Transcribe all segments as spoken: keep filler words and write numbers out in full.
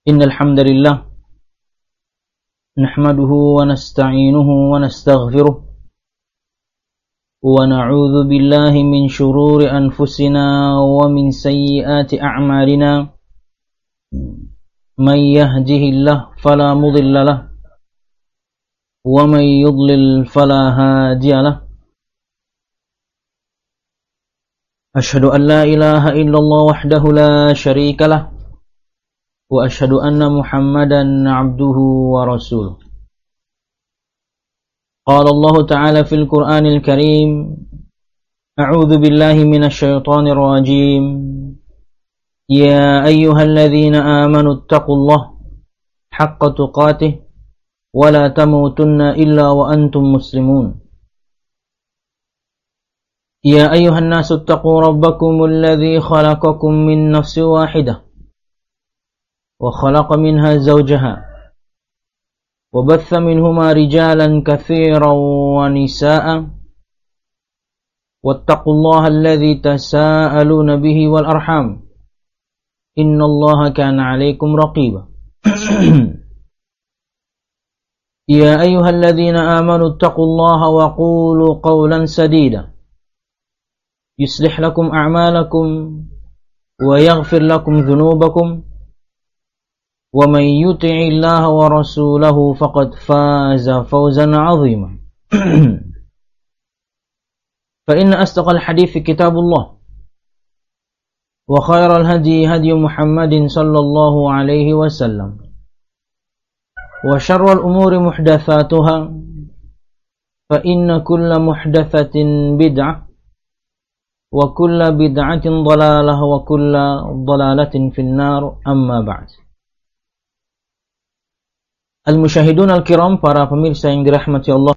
إن الحمد لله نحمده ونستعينه ونستغفره ونعوذ بالله من شرور أنفسنا ومن سيئات أعمالنا من يهده الله فلا مضل له ومن يضلل فلا هادي له أشهد أن لا إله إلا الله وحده لا شريك له وأشهد أن محمدا عبده ورسوله. قال الله تعالى في القرآن الكريم: أعوذ بالله من الشيطان الرجيم. يا أيها الذين آمنوا اتقوا الله حق تقاته ولا تموتن إلا وأنتم مسلمون. يا أيها الناس اتقوا ربكم الذي خلقكم من نفس واحدة وخلق منها زوجها وبث منهما رجالا كثيرا ونساء واتقوا الله الذي تساءلون به والأرحام إن الله كان عليكم رقيبا. يا أيها الذين آمنوا اتقوا الله وقولوا قولا سديدا يصلح لكم أعمالكم ويغفر لكم ذنوبكم ومن يطع الله ورسوله فقد فاز فوزا عظيما. فإن أصدق الحديث كتاب الله وخير الهدي هدي محمد صلى الله عليه وسلم وشر الأمور محدثاتها فإن كل محدثة بدعة وكل بدعة ضلالة وكل ضلالة في النار. أما بعد. Al-Musyahidun Al-Kiram, para pemirsa yang dirahmati Allah,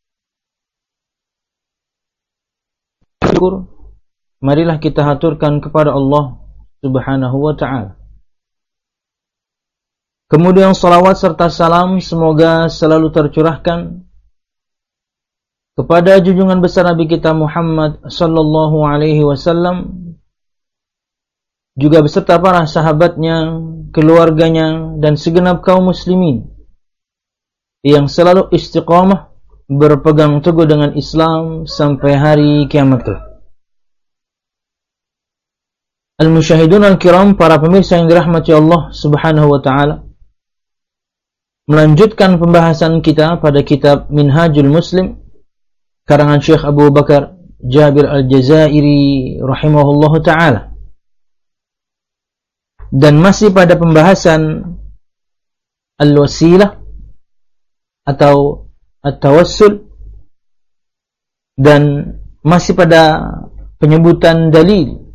marilah kita haturkan kepada Allah Subhanahu wa ta'ala. Kemudian salawat serta salam semoga selalu tercurahkan kepada junjungan besar Nabi kita Muhammad sallallahu alaihi wasallam, juga beserta para sahabatnya, keluarganya, dan segenap kaum muslimin yang selalu istiqamah berpegang teguh dengan Islam sampai hari kiamat. Al-Musyahidun Al-Kiram, para pemirsa yang dirahmati Allah Subhanahu wa ta'ala, melanjutkan pembahasan kita pada kitab Minhajul Muslim karangan Syekh Abu Bakar Jabir Al-Jazairi rahimahullahu ta'ala, dan masih pada pembahasan Al-Wasilah atau At-Tawassul, dan masih pada penyebutan dalil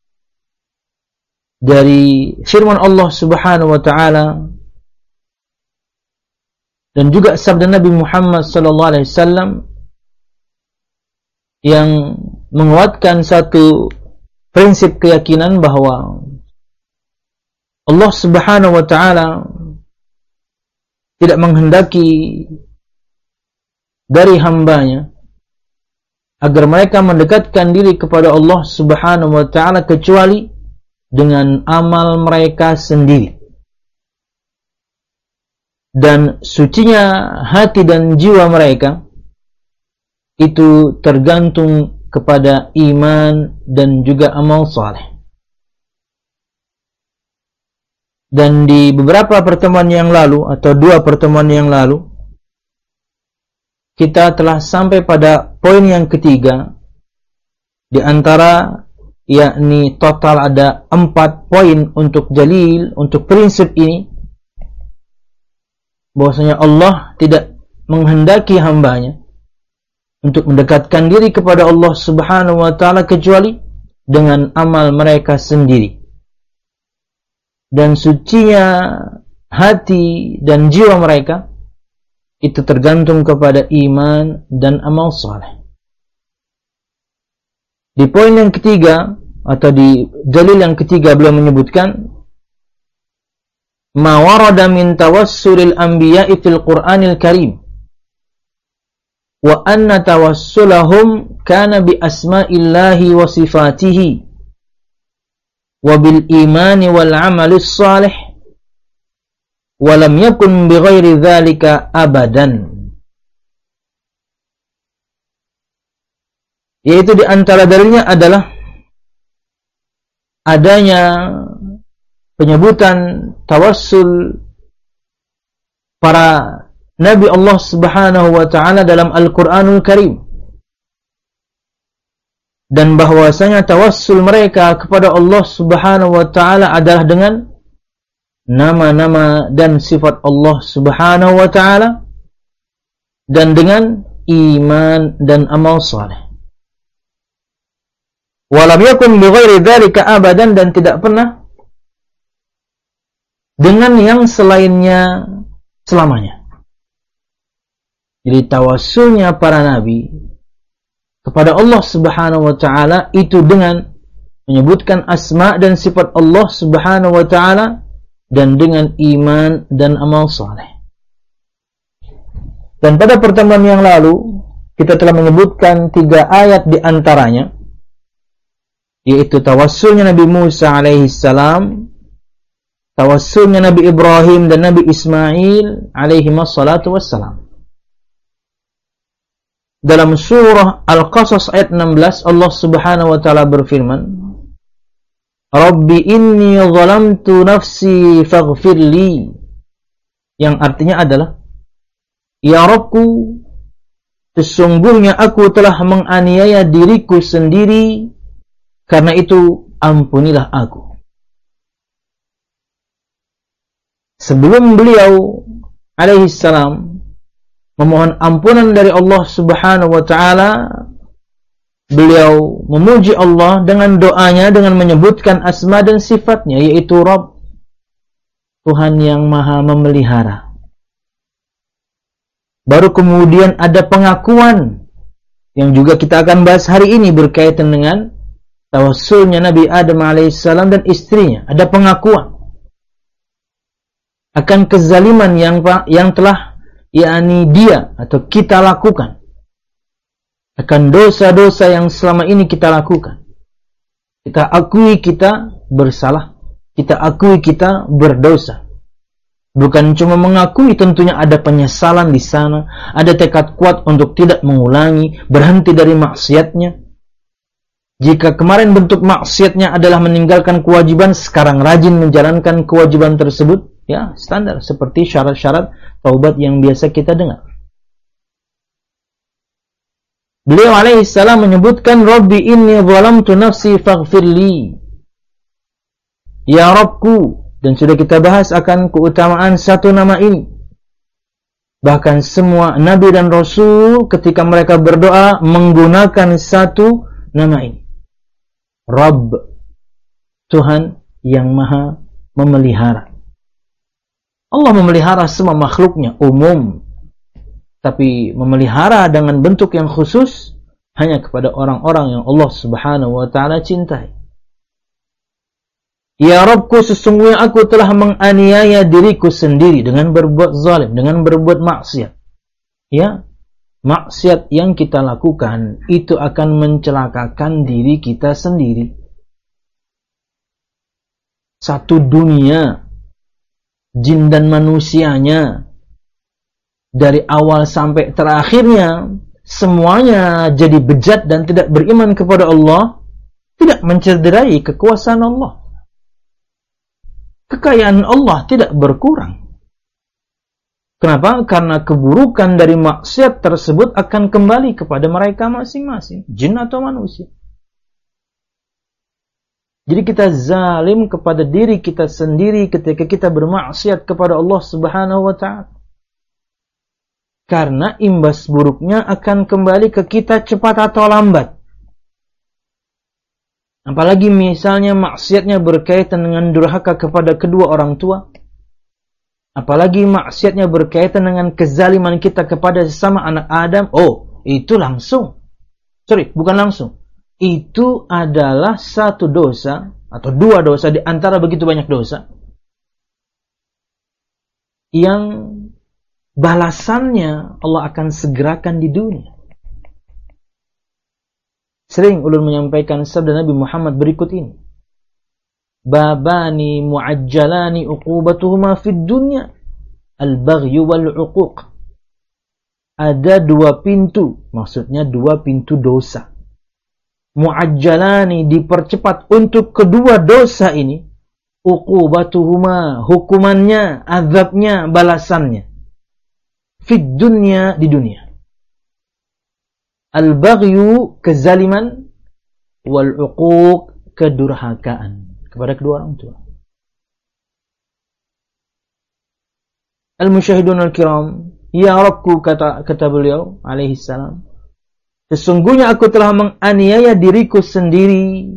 dari firman Allah Subhanahu wa ta'ala dan juga sabda Nabi Muhammad sallallahu alaihi wasallam yang menguatkan satu prinsip keyakinan bahwa Allah Subhanahu wa ta'ala tidak menghendaki dari hambanya agar mereka mendekatkan diri kepada Allah Subhanahu wa ta'ala kecuali dengan amal mereka sendiri. Dan sucinya hati dan jiwa mereka itu tergantung kepada iman dan juga amal saleh. Dan di beberapa pertemuan yang lalu atau dua pertemuan yang lalu kita telah sampai pada poin yang ketiga di antara, yakni total ada empat poin untuk dalil, untuk prinsip ini, bahwasanya Allah tidak menghendaki hambanya untuk mendekatkan diri kepada Allah Subhanahu wa ta'ala kecuali dengan amal mereka sendiri. Dan sucinya hati dan jiwa mereka itu tergantung kepada iman dan amal saleh. Di poin yang ketiga atau di dalil yang ketiga beliau menyebutkan ma warada min tawassulil anbiya'i fil Qur'anil Karim wa anna tawassulahum kana bi asma'illahi wa sifatihi wa bil imani wal amalis salih walam yakun bighairi dzalika abadan. Yaitu di antara dalilnya adalah adanya penyebutan tawassul para Nabi Allah Subhanahu wa taala dalam Al-Qur'anul Karim, dan bahwasanya tawassul mereka kepada Allah Subhanahu wa taala adalah dengan nama-nama dan sifat Allah Subhanahu wa taala dan dengan iman dan amal saleh. Walam yakun bighairi dzalika abadan, dan tidak pernah dengan yang selainnya selamanya. Jadi tawassulnya para nabi kepada Allah Subhanahu wa taala itu dengan menyebutkan asma dan sifat Allah Subhanahu wa taala dan dengan iman dan amal saleh. Dan pada pertemuan yang lalu kita telah menyebutkan tiga ayat di antaranya, yaitu tawassulnya Nabi Musa alaihi salam, tawassulnya Nabi Ibrahim dan Nabi Ismail alaihi wassalatu wassalam. Dalam surah Al-Qasas ayat enam belas, Allah Subhanahu wa taala berfirman, Rabbi inni zalamtu nafsi faghfirli, yang artinya adalah, ya Rabbku, sesungguhnya aku telah menganiaya diriku sendiri, karena itu ampunilah aku. Sebelum beliau alaihi salam memohon ampunan dari Allah Subhanahu wa taala, beliau memuji Allah dengan doanya dengan menyebutkan asma dan sifatnya, yaitu Rabb, Tuhan yang maha memelihara. Baru kemudian ada pengakuan yang juga kita akan bahas hari ini berkaitan dengan tawassulnya Nabi Adam alaihissalam dan istrinya. Ada pengakuan akan kezaliman yang yang telah yakni dia atau kita lakukan, akan dosa-dosa yang selama ini kita lakukan. Kita akui kita bersalah, kita akui kita berdosa. Bukan cuma mengakui, tentunya ada penyesalan di sana, ada tekad kuat untuk tidak mengulangi, berhenti dari maksiatnya. Jika kemarin bentuk maksiatnya adalah meninggalkan kewajiban, sekarang rajin menjalankan kewajiban tersebut, ya standar seperti syarat-syarat taubat yang biasa kita dengar. Beliau alaihissalam menyebutkan, Rabbi inni zalamtu nafsi faghfirli, ya Rabbku, dan sudah kita bahas akan keutamaan satu nama ini. Bahkan semua nabi dan rasul ketika mereka berdoa menggunakan satu nama ini, Rabb, Tuhan yang maha memelihara. Allah memelihara semua makhluknya umum, tapi memelihara dengan bentuk yang khusus hanya kepada orang-orang yang Allah Subhanahu wa taala cintai. Ya Rabbku, sesungguhnya aku telah menganiaya diriku sendiri dengan berbuat zalim, dengan berbuat maksiat. Ya, maksiat yang kita lakukan itu akan mencelakakan diri kita sendiri. Satu dunia, jin dan manusianya, dari awal sampai terakhirnya, semuanya jadi bejat dan tidak beriman kepada Allah, tidak mencederai kekuasaan Allah. Kekayaan Allah tidak berkurang. Kenapa? Karena keburukan dari maksiat tersebut akan kembali kepada mereka masing-masing, jin atau manusia. Jadi kita zalim kepada diri kita sendiri ketika kita bermaksiat kepada Allah Subhanahu wa taala. Karena imbas buruknya akan kembali ke kita cepat atau lambat. Apalagi misalnya maksiatnya berkaitan dengan durhaka kepada kedua orang tua. Apalagi maksiatnya berkaitan dengan kezaliman kita kepada sesama anak Adam. Oh, itu langsung. Sorry, bukan langsung. Itu adalah satu dosa atau dua dosa di antara begitu banyak dosa yang balasannya Allah akan segerakan di dunia. Sering ulun menyampaikan sabda Nabi Muhammad berikut ini. Babani mu'ajjalani uqubatuhuma fid dunya al-baghyu wal 'uquq. Ada dua pintu, maksudnya dua pintu dosa. Mu'ajjalani, dipercepat untuk kedua dosa ini. Uqubatuhuma, hukumannya, azabnya, balasannya. Fid dunya, di dunia. Al-baghyu, kezaliman. Wal-uquq, kedurhakaan kepada kedua orang tua. Al-musyahidun al-kiram, ya Rabbku, kata, kata beliau alaihi salam, sesungguhnya aku telah menganiaya diriku sendiri,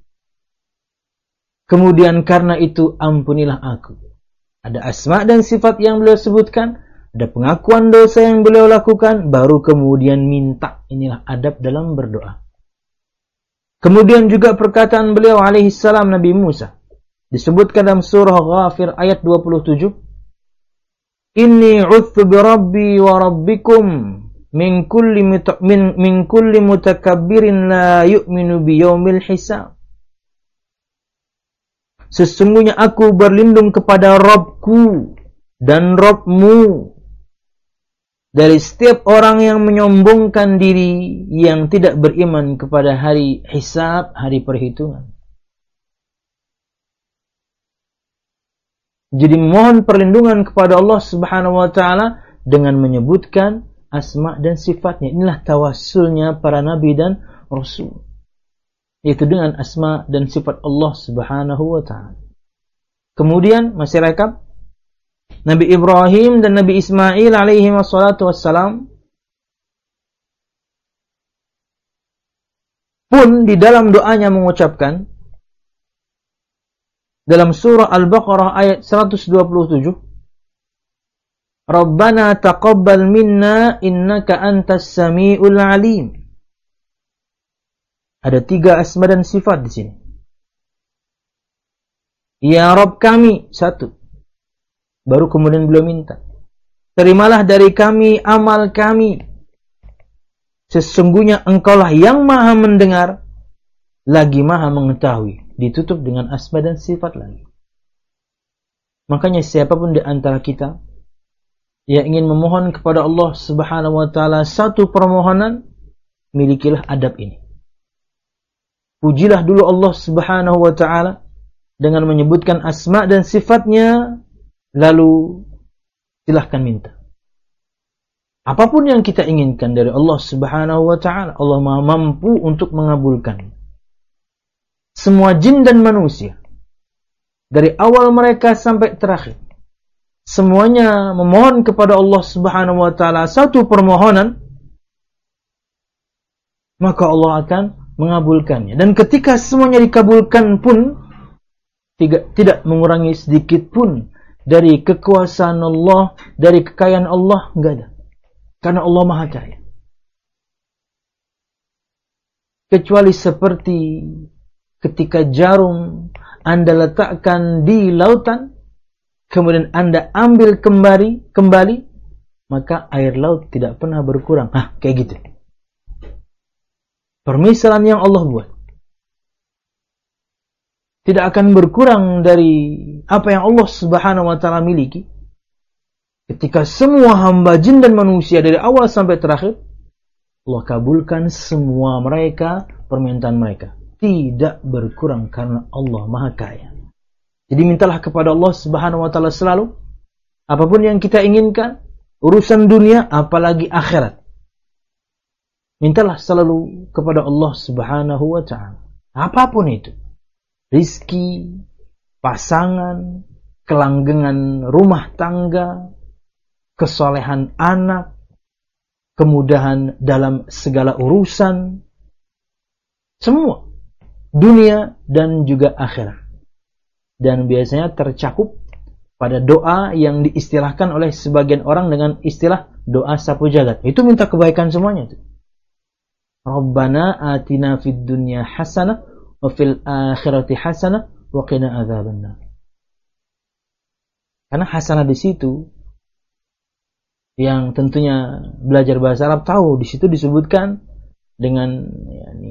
kemudian karena itu ampunilah aku. Ada asma dan sifat yang beliau sebutkan, ada pengakuan dosa yang beliau lakukan, baru kemudian minta. Inilah adab dalam berdoa. Kemudian juga perkataan beliau alaihi salam, Nabi Musa, disebutkan dalam surah Ghafir ayat dua puluh tujuh, Inni u'udzu birabbi wa rabbikum min kulli muta, min, min kulli mutakabbirin la yu'minu biyaumil hisab. Sesungguhnya aku berlindung kepada Rabbku dan Rabbmu dari setiap orang yang menyombongkan diri, yang tidak beriman kepada hari hisab, hari perhitungan. Jadi mohon perlindungan kepada Allah Subhanahu wa taala dengan menyebutkan asma dan sifatnya. Inilah tawassulnya para nabi dan rasul, yaitu dengan asma dan sifat Allah Subhanahu wa taala. Kemudian masih rekap, Nabi Ibrahim dan Nabi Ismail alaihi wassalatu wassalam pun di dalam doanya mengucapkan dalam surah Al-Baqarah ayat seratus dua puluh tujuh, Rabbana taqabbal minna innaka antas sami'ul alim. Ada tiga asma dan sifat di sini. Ya Rabb kami, satu. Baru kemudian beliau minta, terimalah dari kami amal kami. Sesungguhnya engkaulah yang maha mendengar, lagi maha mengetahui. Ditutup dengan asma dan sifat lagi. Makanya siapapun di antara kita yang ingin memohon kepada Allah Subhanahu wa taala satu permohonan, milikilah adab ini. Pujilah dulu Allah Subhanahu wa taala dengan menyebutkan asma dan sifatnya, lalu silahkan minta. Apapun yang kita inginkan dari Allah Subhanahu wa taala, Allah Maha mampu untuk mengabulkan. Semua jin dan manusia, dari awal mereka sampai terakhir, semuanya memohon kepada Allah Subhanahu wa taala satu permohonan, maka Allah akan mengabulkannya. Dan ketika semuanya dikabulkan pun, tidak, tidak mengurangi sedikit pun dari kekuasaan Allah, dari kekayaan Allah, enggak ada. Karena Allah Maha Kaya. Kecuali seperti ketika jarum Anda letakkan di lautan, kemudian Anda ambil kembali, kembali, maka air laut tidak pernah berkurang. Ah, kayak gitu. Permisalan yang Allah buat tidak akan berkurang dari apa yang Allah Subhanahu wa taala miliki. Ketika semua hamba jin dan manusia dari awal sampai terakhir, Allah kabulkan semua mereka, permintaan mereka. Tidak berkurang karena Allah Maha Kaya. Jadi mintalah kepada Allah Subhanahu wa taala selalu apapun yang kita inginkan, urusan dunia apalagi akhirat. Mintalah selalu kepada Allah Subhanahu wa taala. Apapun itu. Rizki, pasangan, kelanggengan rumah tangga, kesolehan anak, kemudahan dalam segala urusan, semua. Dunia dan juga akhirat. Dan biasanya tercakup pada doa yang diistilahkan oleh sebagian orang dengan istilah doa sapu jagat. Itu minta kebaikan semuanya. Rabbana atina fid dunya hasanah wa fil akhirati hasanah wa qina adzabannar. Karena hasanah di situ yang tentunya belajar bahasa Arab tahu, di situ disebutkan dengan yakni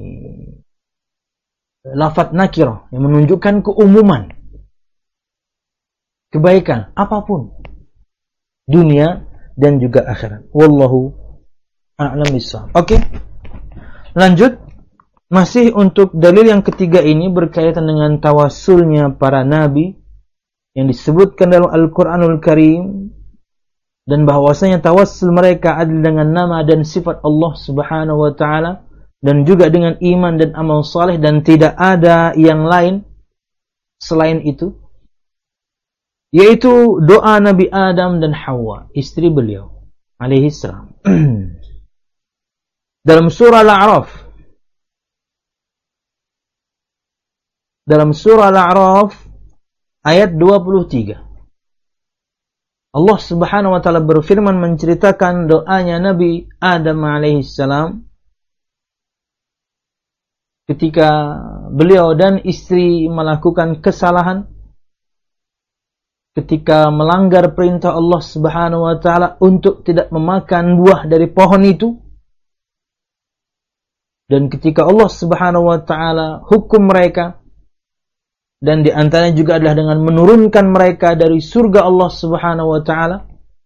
lafadz nakirah yang menunjukkan keumuman kebaikan apapun. dunia dan juga akhirat. Wallahu a'lam bishawab. Oke. Lanjut. Masih untuk dalil yang ketiga ini berkaitan dengan tawassulnya para nabi yang disebutkan dalam Al-Qur'anul Karim, dan bahwasanya tawassul mereka adalah dengan nama dan sifat Allah Subhanahu wa taala, dan juga dengan iman dan amal saleh, dan tidak ada yang lain selain itu, yaitu doa Nabi Adam dan Hawa, istri beliau alaihi salam. Dalam surah Al-A'raf, dalam surah Al-A'raf ayat dua puluh tiga, Allah Subhanahu wa taala berfirman menceritakan doanya Nabi Adam alaihi salam ketika beliau dan istri melakukan kesalahan, ketika melanggar perintah Allah Subhanahu wa taala untuk tidak memakan buah dari pohon itu, dan ketika Allah Subhanahu wa taala hukum mereka, dan di antaranya juga adalah dengan menurunkan mereka dari surga Allah Subhanahu wa taala,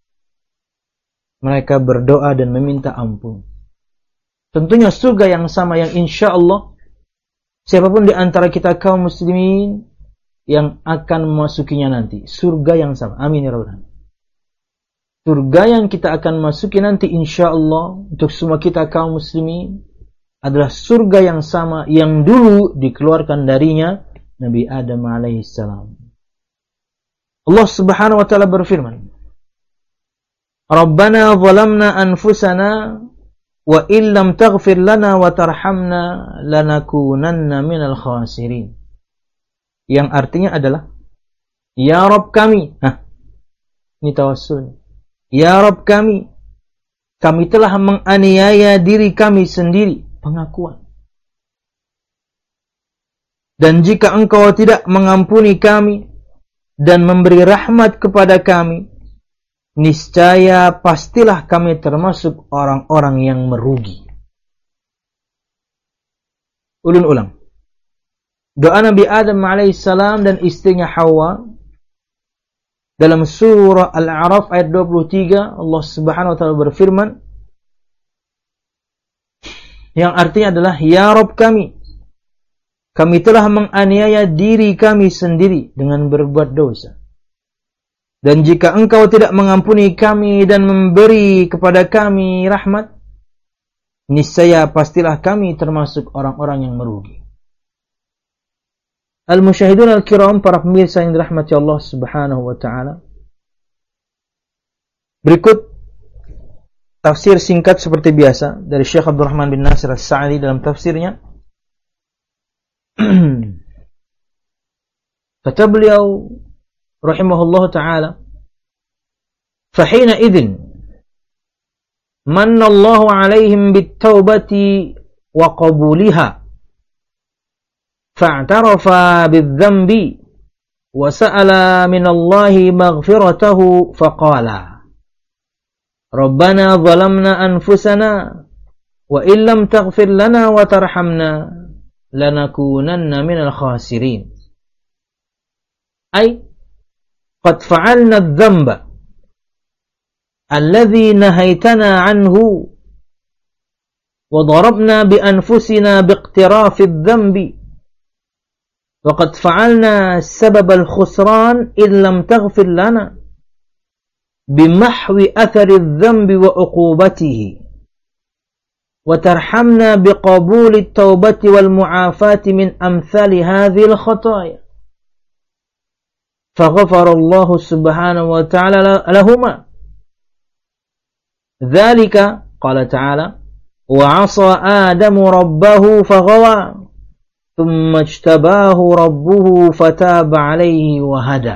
mereka berdoa dan meminta ampun. Tentunya surga yang sama yang insya Allah siapapun di antara kita kaum muslimin yang akan memasukinya nanti, surga yang sama. Amin ya rabbal alamin. Surga yang kita akan masuki nanti insya Allah untuk semua kita kaum muslimin adalah surga yang sama yang dulu dikeluarkan darinya Nabi Adam alaihi salam. Allah Subhanahu wa taala berfirman, Rabbana zalamna anfusana wa illam taghfir lana wa tarhamna lanakunanna minal khasirin. Yang artinya adalah, ya Rabb kami. Nah, ini tawassul. Ya Rabb kami, kami telah menganiaya diri kami sendiri. Pengakuan. Dan jika engkau tidak mengampuni kami dan memberi rahmat kepada kami, niscaya pastilah kami termasuk orang-orang yang merugi. Ulun ulang. Doa Nabi Adam alaihissalam dan istrinya Hawa dalam surah Al-A'raf ayat dua puluh tiga, Allah Subhanahu wa taala berfirman yang artinya adalah, ya Rabb kami, kami telah menganiaya diri kami sendiri dengan berbuat dosa. Dan jika engkau tidak mengampuni kami dan memberi kepada kami rahmat, niscaya pastilah kami termasuk orang-orang yang merugi. Al-musyahidun al-kiram, para pemirsa yang dirahmati Allah Subhanahu wa taala. Berikut tafsir singkat seperti biasa dari Syekh Abdul Rahman bin Nasir As-Sa'di dalam tafsirnya. Kata beliau rahimahullah ta'ala, fahina idhin manna Allahu alaihim bit-taubati wa qabuliha fa'tarafa bidh-dhanbi wa sa'ala min Allahi maghfiratahu faqala Rabbana zalamna anfusana wa illam taghfir lana wa tarhamna lanakunanna minal khasirin. Ay qad fa'alna adh-dhanba alladhi nahaytana anhu wa darabna bi anfusina biiqtirafi adh-dhanbi wa qad fa'alna sabab al-khusran illam taghfir lana bimahwi athari adh-dhanbi wa uqubatihi wa tarhamna biqabuli at-taubati wal mu'afati min amthali hadhihi al-khataya. فغفر الله سبحانه وتعالى لهما ذلك قال تعالى وعصى آدم ربه فغوى ثم اجتباه ربه فتاب عليه وهدى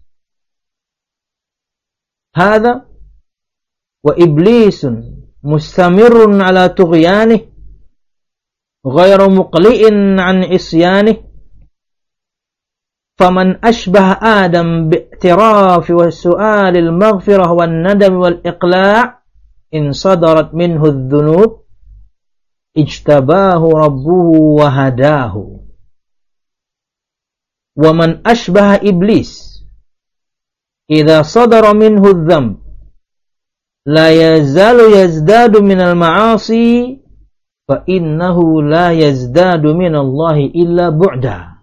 هذا وإبليس مستمر على طغيانه غير مقلئ عن عصيانه فمن أشبه آدم باعتراف وسؤال المغفرة والندم والإقلاع إن صدرت منه الذنوب اجتباه ربه وهداه ومن أشبه إبليس إذا صدر منه الذنب la yazalu yazdadu minal ma'asi fa innahu la yazdadu minallahi illa bu'da.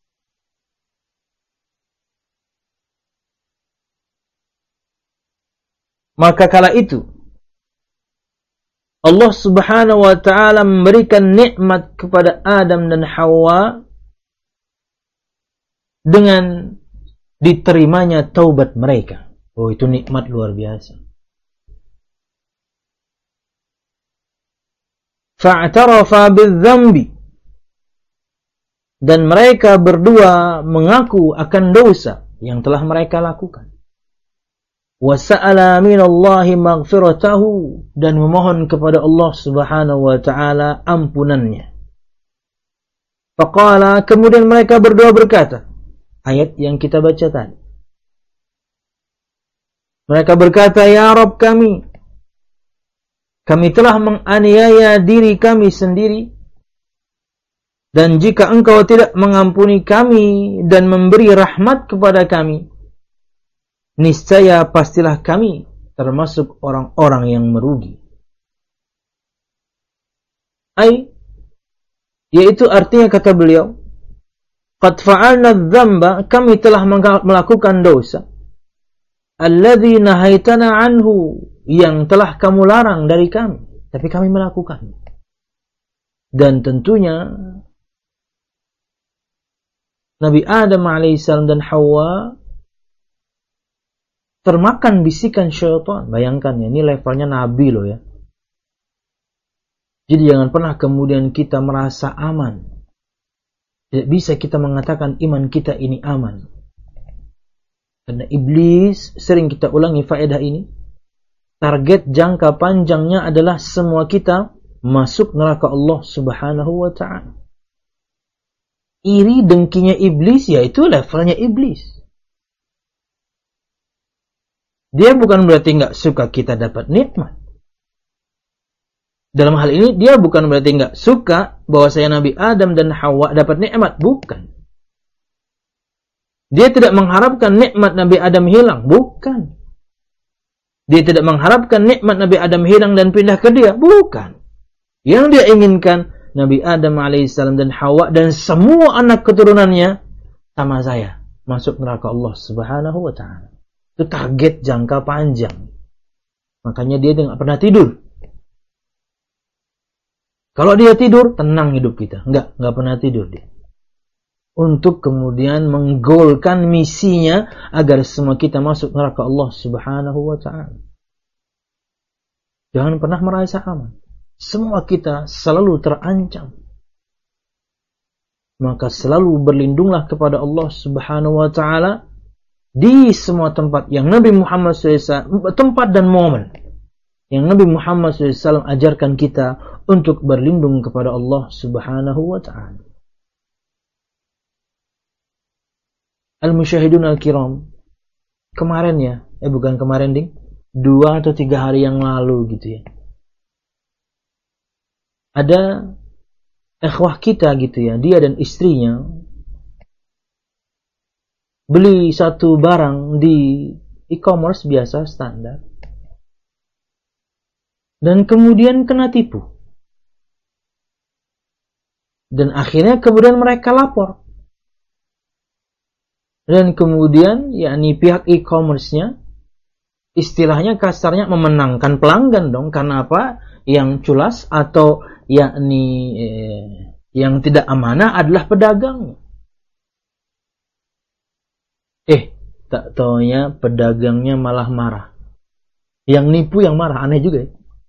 Maka kala itu Allah Subhanahu wa ta'ala memberikan nikmat kepada Adam dan Hawa dengan diterimanya taubat mereka. Oh, itu nikmat luar biasa. Fa'tarafa bidzambi, dan mereka berdua mengaku akan dosa yang telah mereka lakukan. Wa sa'ala minallahi maghfiratahu, dan memohon kepada Allah Subhanahu wa ta'ala ampunannya. Faqala, kemudian mereka berdua berkata, ayat yang kita baca tadi. Mereka berkata, ya Rabb kami, kami telah menganiaya diri kami sendiri, dan jika engkau tidak mengampuni kami dan memberi rahmat kepada kami, niscaya pastilah kami termasuk orang-orang yang merugi. Ay, yaitu artinya kata beliau, qad fa'alna dzamba, kami telah melakukan dosa, alladzi nahaitana anhu, yang telah kamu larang dari kami, tapi kami melakukan. Dan tentunya Nabi Adam alaihissalam dan Hawa termakan bisikan syaitan. Bayangkan ya, ini levelnya Nabi loh ya. Jadi jangan pernah kemudian kita merasa aman. Tidak bisa kita mengatakan iman kita ini aman. Karena iblis, sering kita ulangi faedah ini, target jangka panjangnya adalah semua kita masuk neraka Allah Subhanahu wa ta'ala. Iri dengkinya iblis, yaitu levelnya iblis. Dia bukan berarti nggak suka kita dapat nikmat. Dalam hal ini, dia bukan berarti nggak suka bahwa saya Nabi Adam dan Hawa dapat nikmat. Bukan. Dia tidak mengharapkan nikmat Nabi Adam hilang. Bukan. Dia tidak mengharapkan nikmat Nabi Adam hilang dan pindah ke dia. Bukan. Yang dia inginkan, Nabi Adam alaihissalam dan Hawa dan semua anak keturunannya sama saya masuk neraka Allah Subhanahu wa ta'ala. Itu target jangka panjang. Makanya dia tidak pernah tidur. Kalau dia tidur, tenang hidup kita. Enggak, enggak pernah tidur dia. Untuk kemudian menggolkan misinya agar semua kita masuk neraka Allah Subhanahu wa ta'ala. Jangan pernah merasa aman. Semua kita selalu terancam. Maka selalu berlindunglah kepada Allah Subhanahu wa ta'ala di semua tempat yang Nabi Muhammad shallallahu alaihi wasallam, tempat dan momen yang Nabi Muhammad shallallahu alaihi wasallam ajarkan kita untuk berlindung kepada Allah Subhanahu wa ta'ala. Al-Musyahidun Al-Kiram, kemarin ya, eh bukan kemarin ding, dua atau tiga hari yang lalu gitu ya, ada ikhwah kita gitu ya, dia dan istrinya beli satu barang di e-commerce biasa standar, dan kemudian kena tipu, dan akhirnya kemudian mereka lapor. Dan kemudian yakni pihak e-commerce-nya istilahnya kasarnya memenangkan pelanggan dong. Karena apa? Yang culas atau yakni eh, yang tidak amanah adalah pedagang. Eh, tak taunya pedagangnya malah marah. Yang nipu yang marah, aneh juga ya.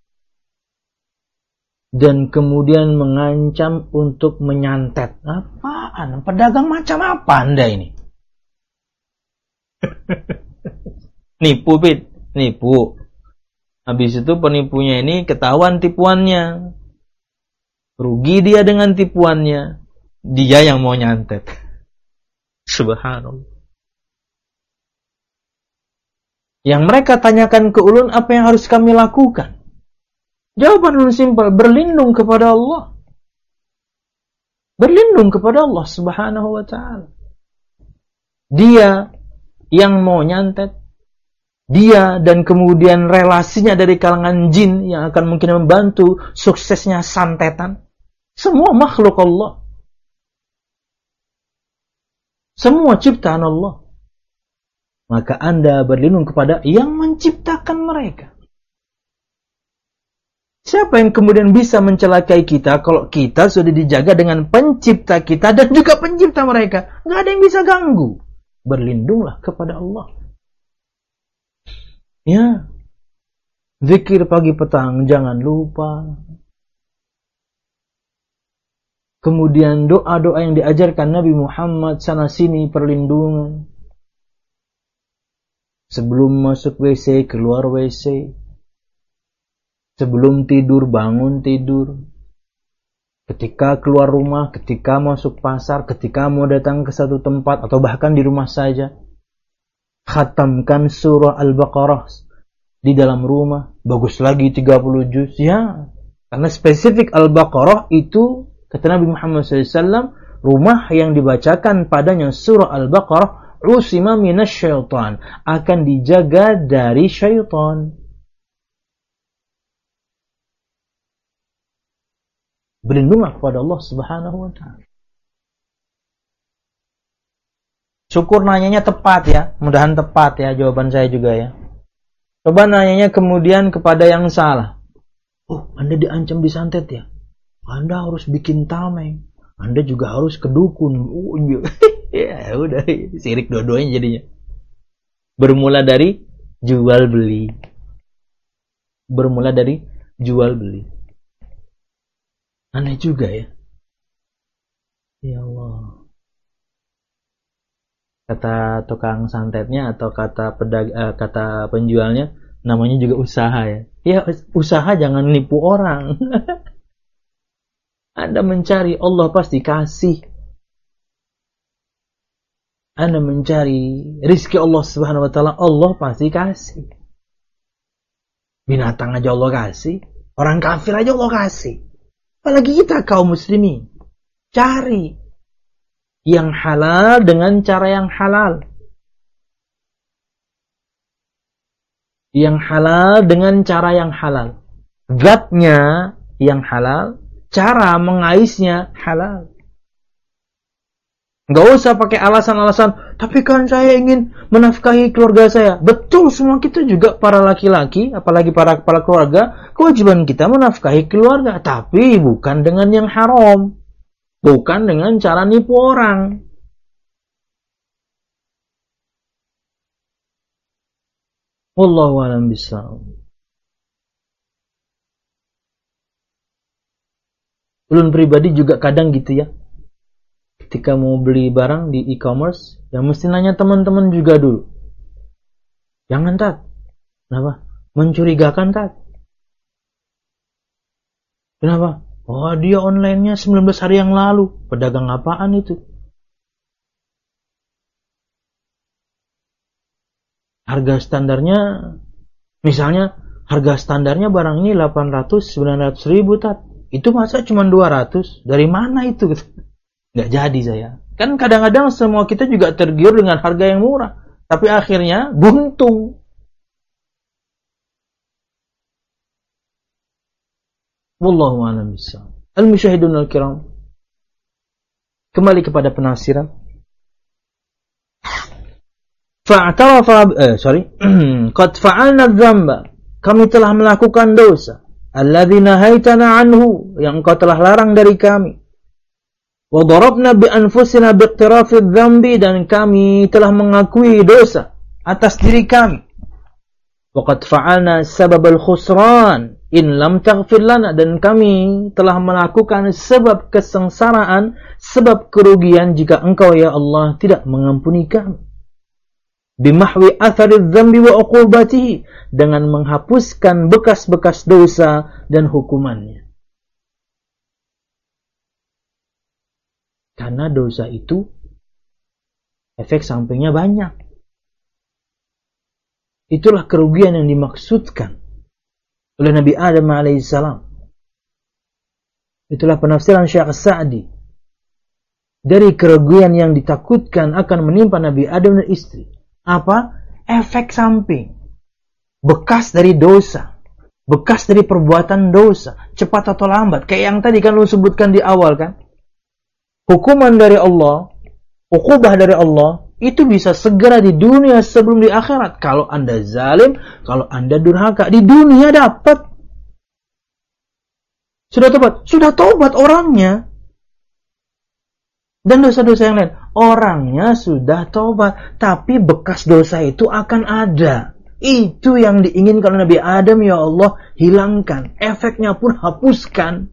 Dan kemudian mengancam untuk menyantet. Apaan? Pedagang macam apa Anda ini? Nipu, Pit. Nipu. Habis itu penipunya ini ketahuan tipuannya. Rugi dia dengan tipuannya. Dia yang mau nyantet. Subhanallah. Yang mereka tanyakan ke ulun, apa yang harus kami lakukan? Jawaban ulun simpel, berlindung kepada Allah. Berlindung kepada Allah Subhanahu wa ta'ala. Dia yang mau nyantet, dia dan kemudian relasinya dari kalangan jin yang akan mungkin membantu suksesnya santetan. Semua makhluk Allah. Semua ciptaan Allah. Maka Anda berlindung kepada yang menciptakan mereka. Siapa yang kemudian bisa mencelakai kita kalau kita sudah dijaga dengan pencipta kita dan juga pencipta mereka? Nggak ada yang bisa ganggu. Berlindunglah kepada Allah. Ya, zikir pagi petang jangan lupa. Kemudian doa-doa yang diajarkan Nabi Muhammad sana sini perlindungan. Sebelum masuk W C, keluar W C. Sebelum tidur, bangun tidur. Ketika keluar rumah, ketika masuk pasar, ketika mau datang ke satu tempat, atau bahkan di rumah saja. Khatamkan surah Al-Baqarah di dalam rumah. Bagus lagi tiga puluh juz. Ya, karena spesifik Al-Baqarah itu, kata Nabi Muhammad shallallahu alaihi wasallam, rumah yang dibacakan padanya surah Al-Baqarah, usima minasyaitan, akan dijaga dari syaitan. Berlindunglah kepada Allah Subhanahu wa taala. Syukur nanyanya tepat ya, mudahan tepat ya jawaban saya juga ya. Coba nanyanya kemudian kepada yang salah. Oh, Anda diancam disantet ya? Anda harus bikin tameng. Anda juga harus ke dukun. Oh, ya udah, sirik dua-duanya jadinya. Bermula dari jual beli. Bermula dari jual beli. Aneh juga ya. Ya Allah. Kata tukang santetnya atau kata pedag eh, kata penjualnya, namanya juga usaha ya. Ya, usaha jangan nipu orang. Anda mencari, Allah pasti kasih. Anda mencari rizki Allah Subhanahu wa taala, Allah pasti kasih. Binatang aja Allah kasih, orang kafir aja Allah kasih. Apalagi kita kaum muslimin. Cari yang halal dengan cara yang halal. Yang halal dengan cara yang halal. Zatnya yang halal, cara mengaisnya halal. Gak usah pakai alasan-alasan, tapi kan saya ingin menafkahi keluarga saya. Betul, semua kita juga para laki-laki, apalagi para kepala keluarga, kewajiban kita menafkahi keluarga. Tapi bukan dengan yang haram. Bukan dengan cara nipu orang. Wallahu a'lam bishawab. Ulun pribadi juga kadang gitu ya. Ketika mau beli barang di e-commerce, ya mesti nanya teman-teman juga dulu. Jangan tat. Kenapa? Mencurigakan tat. Kenapa? Oh, dia online-nya sembilan belas hari yang lalu. Pedagang apaan itu? Harga standarnya, misalnya harga standarnya barang ini delapan ratus, sembilan ratus ribu tat. Itu masa cuma dua ratus? Dari mana itu? Nggak jadi saya. Kan kadang-kadang semua kita juga tergiur dengan harga yang murah. Tapi akhirnya buntung. Wallahu a'lam bishawab. Al-musyahidun al-kiram. Kembali kepada penafsiran. Fa'tarafa eh sorry. Qad fa'alna dzamba. Kami telah melakukan dosa. Alladzi nahaitana anhu, yang engkau telah larang dari kami. Wa darabna bi anfusina bi iqtirafidz dzambi, dan kami telah mengakui dosa atas diri kami. Wa qad fa'alna sababal khusran in lam taghfir lana, dan kami telah melakukan sebab kesengsaraan, sebab kerugian jika engkau ya Allah tidak mengampuni kami. Bimahwi athariz dzambi wa uqubatihi, dengan menghapuskan bekas-bekas dosa dan hukumannya. Karena dosa itu efek sampingnya banyak. Itulah kerugian yang dimaksudkan oleh Nabi Adam alaihissalam. Itulah penafsiran Syekh As-Sa'di dari kerugian yang ditakutkan akan menimpa Nabi Adam dan istri. Apa? Efek samping. bekas dari dosa, bekas dari perbuatan dosa, cepat atau lambat. Kayak yang tadi kan lu sebutkan di awal kan. Hukuman dari Allah, ukubah dari Allah, itu bisa segera di dunia sebelum di akhirat. Kalau Anda zalim, kalau Anda durhaka, di dunia dapat. Sudah tobat, sudah tobat orangnya. Dan dosa-dosa yang lain, orangnya sudah tobat, tapi bekas dosa itu akan ada. Itu yang diinginkan oleh Nabi Adam, ya Allah, hilangkan. Efeknya pun hapuskan.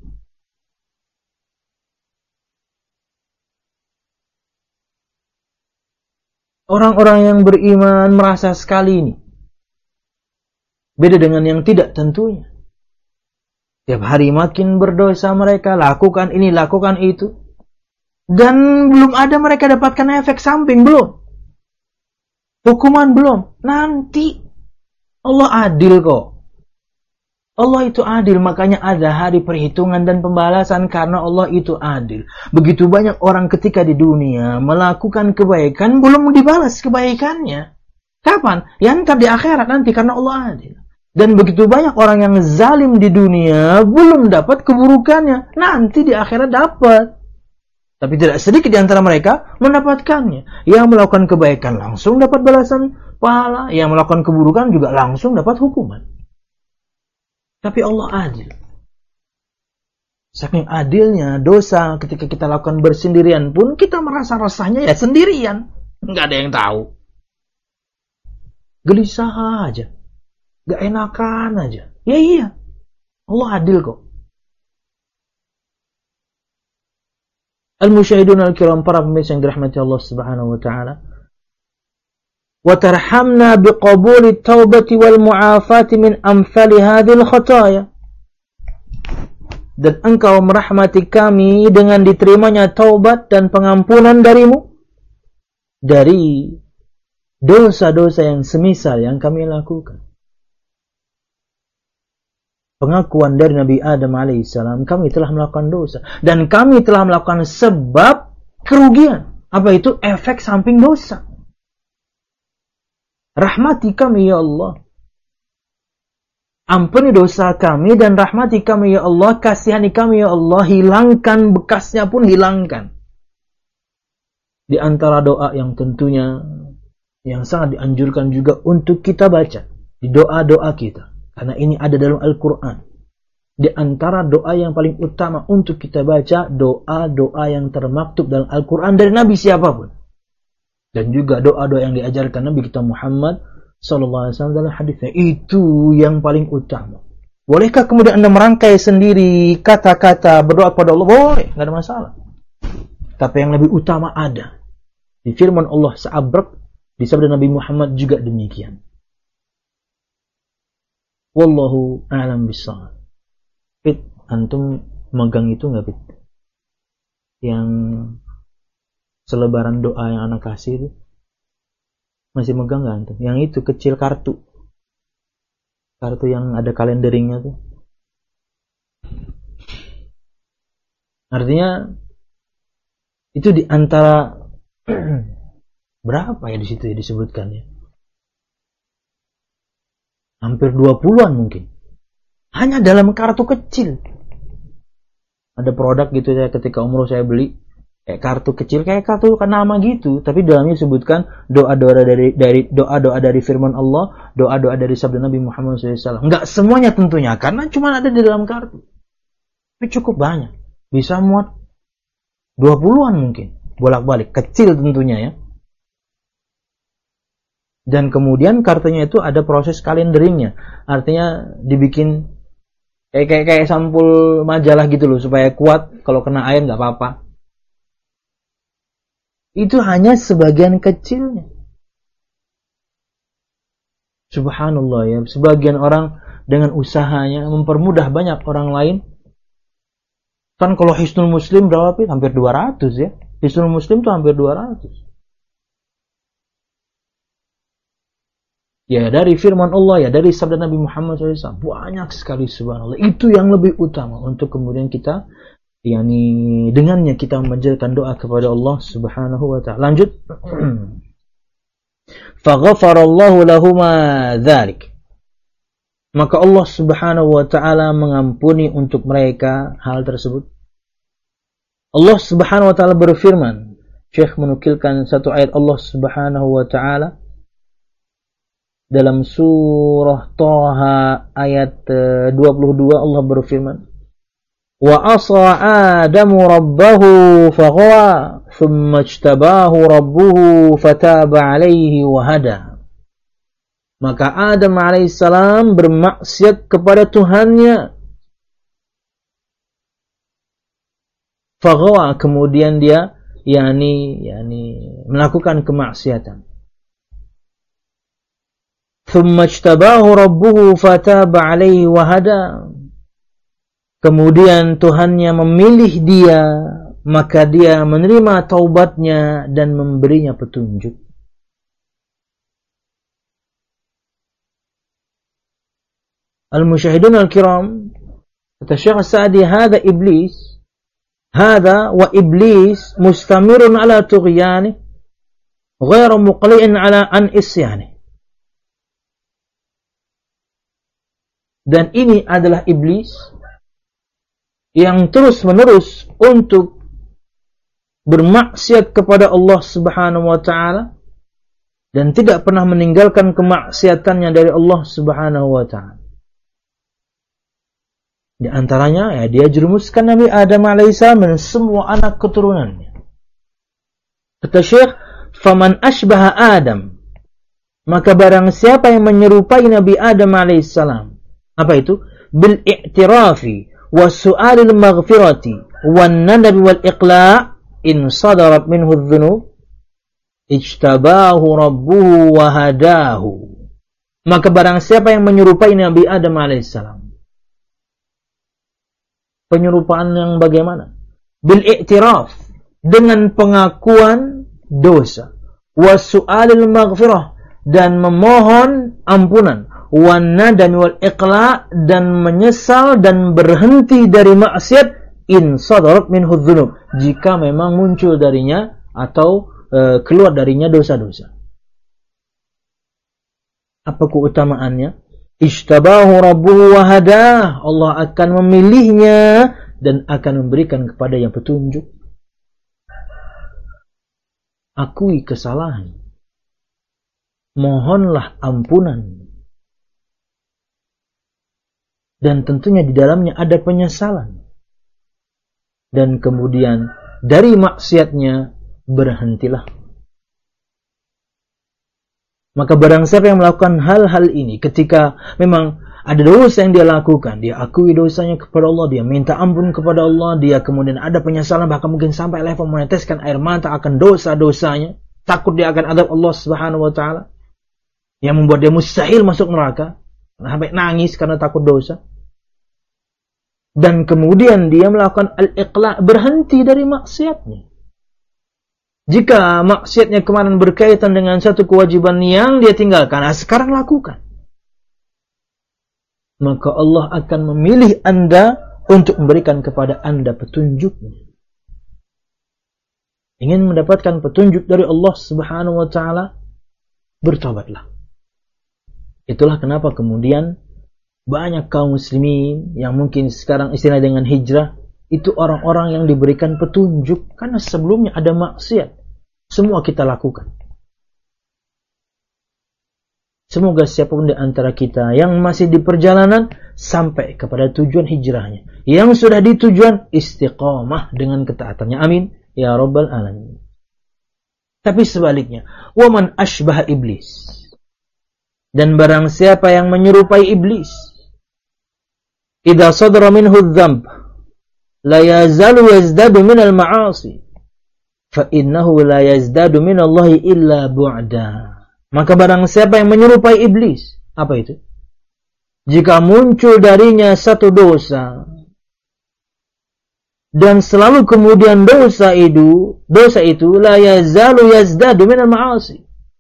Orang-orang yang beriman merasa sekali ini. Beda dengan yang tidak tentunya. Tiap hari makin berdosa mereka, lakukan ini, lakukan itu. Dan belum ada mereka dapatkan efek samping, belum. Hukuman belum. Nanti Allah adil kok. Allah itu adil, makanya ada hari perhitungan dan pembalasan karena Allah itu adil. Begitu banyak orang ketika di dunia melakukan kebaikan, belum dibalas kebaikannya. Kapan? Ya ntar di akhirat nanti karena Allah adil. Dan begitu banyak orang yang zalim di dunia, belum dapat keburukannya. Nanti di akhirat dapat. Tapi tidak sedikit di antara mereka mendapatkannya. Yang melakukan kebaikan langsung dapat balasan pahala. Yang melakukan keburukan juga langsung dapat hukuman. Tapi Allah adil. Saking adilnya dosa ketika kita lakukan bersendirian pun kita merasa rasanya ya sendirian. Nggak ada yang tahu. Gelisah aja. Nggak enakan aja. Ya iya. Allah adil kok. Al-musyahidun al-kiram, para pemirsa yang dirahmati Allah Subhanahu wa taala. Wa tarhamna biqabuli taubati wal mu'afati min amsali hadhil khataya. Dan engkau merahmati kami dengan diterimanya taubat dan pengampunan darimu dari dosa-dosa yang semisal yang kami lakukan. Pengakuan dari Nabi Adam alaihissalam, kami telah melakukan dosa. Dan kami telah melakukan sebab kerugian. Apa itu? Efek samping dosa. Rahmati kami ya Allah. Ampuni dosa kami dan rahmati kami ya Allah. Kasihani kami ya Allah. Hilangkan bekasnya pun hilangkan. Di antara doa yang tentunya yang sangat dianjurkan juga untuk kita baca. Di doa-doa kita. Karena ini ada dalam Al-Quran. Di antara doa yang paling utama untuk kita baca, doa-doa yang termaktub dalam Al-Quran dari Nabi siapapun. Dan juga doa-doa yang diajarkan Nabi kita Muhammad sallallahu alaihi wasallam dalam hadisnya. Itu yang paling utama. Bolehkah kemudian Anda merangkai sendiri kata-kata berdoa kepada Allah? Boleh, tidak ada masalah. Tapi yang lebih utama ada. Di firman Allah seabrek, di sabda Nabi Muhammad juga demikian. Wallahu a'lam bishawab. Fit, antum megang itu nggak, Fit? Yang selebaran doa yang anak kasih itu masih megang nggak antum? Yang itu kecil kartu, kartu yang ada kalenderingnya tuh. Artinya itu di antara berapa ya di situ ya disebutkan ya? Hampir dua puluhan mungkin. Hanya dalam kartu kecil. Ada produk gitu ya ketika umroh saya beli. Kayak kartu kecil, kayak kartu nama gitu. Tapi dalamnya disebutkan doa-doa dari, dari doa-doa dari firman Allah. Doa-doa dari sabda Nabi Muhammad shallallahu alaihi wasallam. Enggak semuanya tentunya. Karena cuma ada di dalam kartu. Tapi cukup banyak. Bisa muat dua puluhan mungkin. Bolak-balik. Kecil tentunya ya. Dan kemudian kartunya itu ada proses kalenderingnya. Artinya dibikin kayak kayak kayak sampul majalah gitu loh supaya kuat kalau kena air nggak apa-apa. Itu hanya sebagian kecilnya. Subhanallah ya. Sebagian orang dengan usahanya mempermudah banyak orang lain. Kan kalau Hisnul Muslim berapa? Hampir dua ratus ya. Hisnul Muslim tuh hampir dua ratus. Ya dari firman Allah, ya dari sabda Nabi Muhammad shallallahu alaihi wasallam. Banyak sekali subhanallah. Itu yang lebih utama untuk kemudian kita, yakni dengannya kita memanjatkan doa kepada Allah subhanahu wa ta'ala. Lanjut. Faghafarallahu lahuma dzalik. maka Allah Subhanahu wa taala mengampuni untuk mereka hal tersebut. Allah Subhanahu wa taala berfirman, Syekh menukilkan satu ayat Allah Subhanahu wa taala dalam surah Thaha ayat dua puluh dua. Allah berfirman, wa asa Adamu rabbahu faghawa thumma ijtabahu rabbuhu fataba alaihi wa hada. Maka Adam alaihissalam bermaksiat kepada Tuhannya. Faghawa, kemudian dia yakni yakni melakukan kemaksiatan. Thumma ijtabahu rabbuhu fataba alaihi wa hada. Kemudian Tuhannya memilih dia, maka dia menerima taubatnya dan memberinya petunjuk. Al-musyahidun al-kiram, kata Syekh Sa'di, hadha iblis, hadha wa iblis mustamirun ala tughyani ghairu muqli'in ala an isyani. Dan ini adalah iblis yang terus-menerus untuk bermaksiat kepada Allah Subhanahu wa taala dan tidak pernah meninggalkan kemaksiatannya dari Allah Subhanahu wa taala. Di antaranya ya, dia jerumuskan Nabi Adam alaihissalam dan semua anak keturunannya. Kata Syekh, faman ashbaha Adam, maka barang siapa yang menyerupai Nabi Adam alaihissalam, apa itu? Bil i'tirafi wa su'alil maghfirati wan nadabi wal iqla' in sadarat minhu dhunub ijtabahu rabbuhu wa hadahu. Maka barang siapa yang menyerupai Nabi Adam alaihissalam, penyerupaan yang bagaimana? Bil i'tiraf, dengan pengakuan dosa, wa su'alil maghfirah, dan memohon ampunan, wa nadam wal iqla', dan menyesal dan berhenti dari maksiat, in sadarat minhu dzunub, jika memang muncul darinya atau e, keluar darinya dosa-dosa. Apa keutamaannya? Ijtabahu rabbuhu wa hadah, Allah akan memilihnya dan akan memberikan kepada yang petunjuk. Akui kesalahan, mohonlah ampunan, dan tentunya di dalamnya ada penyesalan. Dan kemudian dari maksiatnya berhentilah. Maka barang siapa yang melakukan hal-hal ini, ketika memang ada dosa yang dia lakukan, dia akui dosanya kepada Allah, dia minta ampun kepada Allah, dia kemudian ada penyesalan, bahkan mungkin sampai level meneteskan air mata akan dosa-dosanya, takut dia akan adab Allah Subhanahu wa taala, yang membuat dia mustahil masuk neraka, sampai nangis karena takut dosa. Dan kemudian dia melakukan al-iqla', berhenti dari maksiatnya. Jika maksiatnya kemarin berkaitan dengan satu kewajiban yang dia tinggalkan, nah sekarang lakukan, maka Allah akan memilih Anda untuk memberikan kepada Anda petunjuknya. Ingin mendapatkan petunjuk dari Allah Subhanahu wa taala, bertobatlah. Itulah kenapa kemudian banyak kaum muslimin yang mungkin sekarang istilah dengan hijrah, itu orang-orang yang diberikan petunjuk, karena sebelumnya ada maksiat. Semua kita lakukan. Semoga siapapun di antara kita yang masih di perjalanan sampai kepada tujuan hijrahnya. Yang sudah di tujuan istiqamah dengan ketaatannya. Amin ya rabbal alamin. Tapi sebaliknya, waman ashbah iblis, dan barang siapa yang menyerupai iblis, idza sadara minhu adh-dhanb la yazalu yazdadu minal ma'asi fa innahu la yazdadu minallahi illa bu'da. Maka barang siapa yang menyerupai iblis, apa itu? Jika muncul darinya satu dosa, dan selalu kemudian dosa itu, dosa itu la yazalu yazdadu minal ma'asi,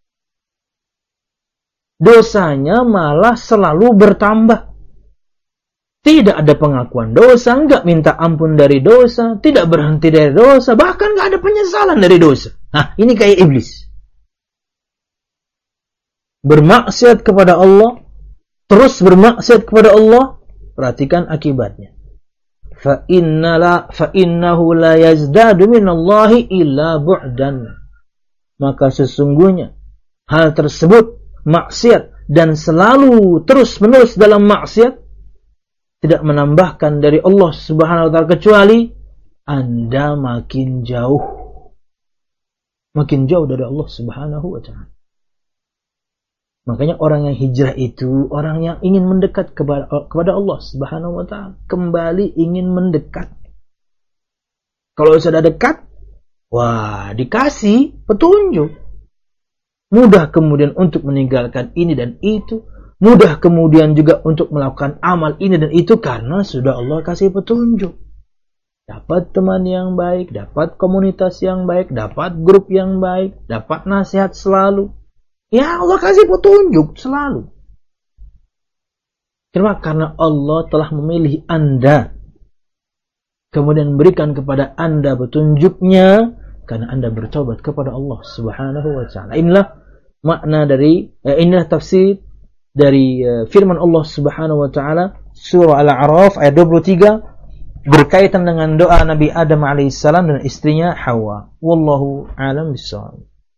dosanya malah selalu bertambah. Tidak ada pengakuan dosa, enggak minta ampun dari dosa, tidak berhenti dari dosa, bahkan enggak ada penyesalan dari dosa. Nah, ini kayak iblis. Bermaksiat kepada Allah, terus bermaksiat kepada Allah, perhatikan akibatnya. Fa inna la fa innahu la yazdadu minallahi illa bu'dan. Maka sesungguhnya hal tersebut, maksiat dan selalu terus-menerus dalam maksiat, tidak menambahkan dari Allah Subhanahu wa taala kecuali Anda makin jauh. Makin jauh dari Allah Subhanahu wa taala. Makanya orang yang hijrah itu orang yang ingin mendekat kepada, kepada Allah Subhanahu wa taala, kembali ingin mendekat. Kalau sudah dekat, wah, dikasih petunjuk. Mudah kemudian untuk meninggalkan ini dan itu, mudah kemudian juga untuk melakukan amal ini dan itu karena sudah Allah kasih petunjuk. Dapat teman yang baik, dapat komunitas yang baik, dapat grup yang baik, dapat nasihat selalu. Ya Allah kasih petunjuk selalu. Kenapa? Karena Allah telah memilih Anda. Kemudian berikan kepada Anda petunjuknya. Karena Anda bertobat kepada Allah Subhanahu wa ta'ala. Inilah makna dari, eh, inilah tafsir dari eh, firman Allah Subhanahu wa ta'ala. Surah Al-A'raf ayat dua puluh tiga. Berkaitan dengan doa Nabi Adam alaihissalam dan istrinya Hawa. Wallahu a'lam bishawab.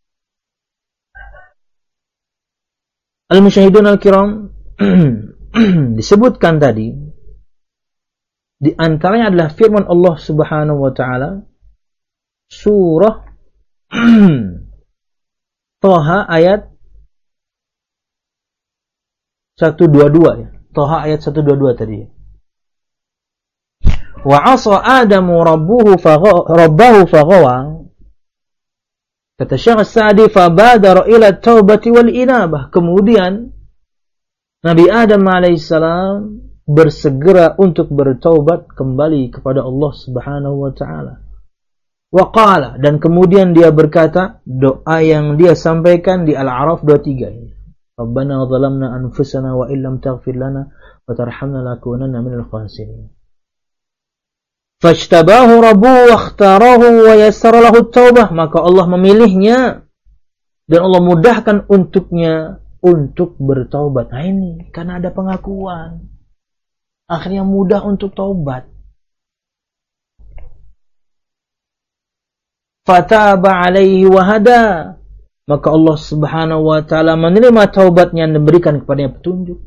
Al-Musyahidun Al-Kiram, disebutkan tadi, di antaranya adalah firman Allah Subhanahu wa ta'ala, surah Thaha ayat seratus dua puluh dua ya. Thaha ayat seratus dua puluh dua tadi. Wa 'asa Adamu rabbuhu faghawa rabbahu faghawa. Kata Syekh As-Sa'di, fabadara ila taubati wal inabah. Kemudian Nabi Adam alaihissalam bersegera untuk bertaubat kembali kepada Allah Subhanahu wa ta'ala. Wa qala, dan kemudian dia berkata doa yang dia sampaikan di Al-A'raf dua puluh tiga ini. Rabbana zalamna anfusana wa illam taghfir lana wa tarhamna lakunanna minal khasirin. Fajtabahu rabbuhu wa ikhtarahu wa yassara lahu at-taubah. Maka Allah memilihnya dan Allah mudahkan untuknya untuk bertaubat. Nah ini karena ada pengakuan, akhirnya mudah untuk taubat. Fataba alaihi wa hada. Maka Allah Subhanahu wa ta'ala menerima taubatnya dan memberikan kepadanya petunjuk.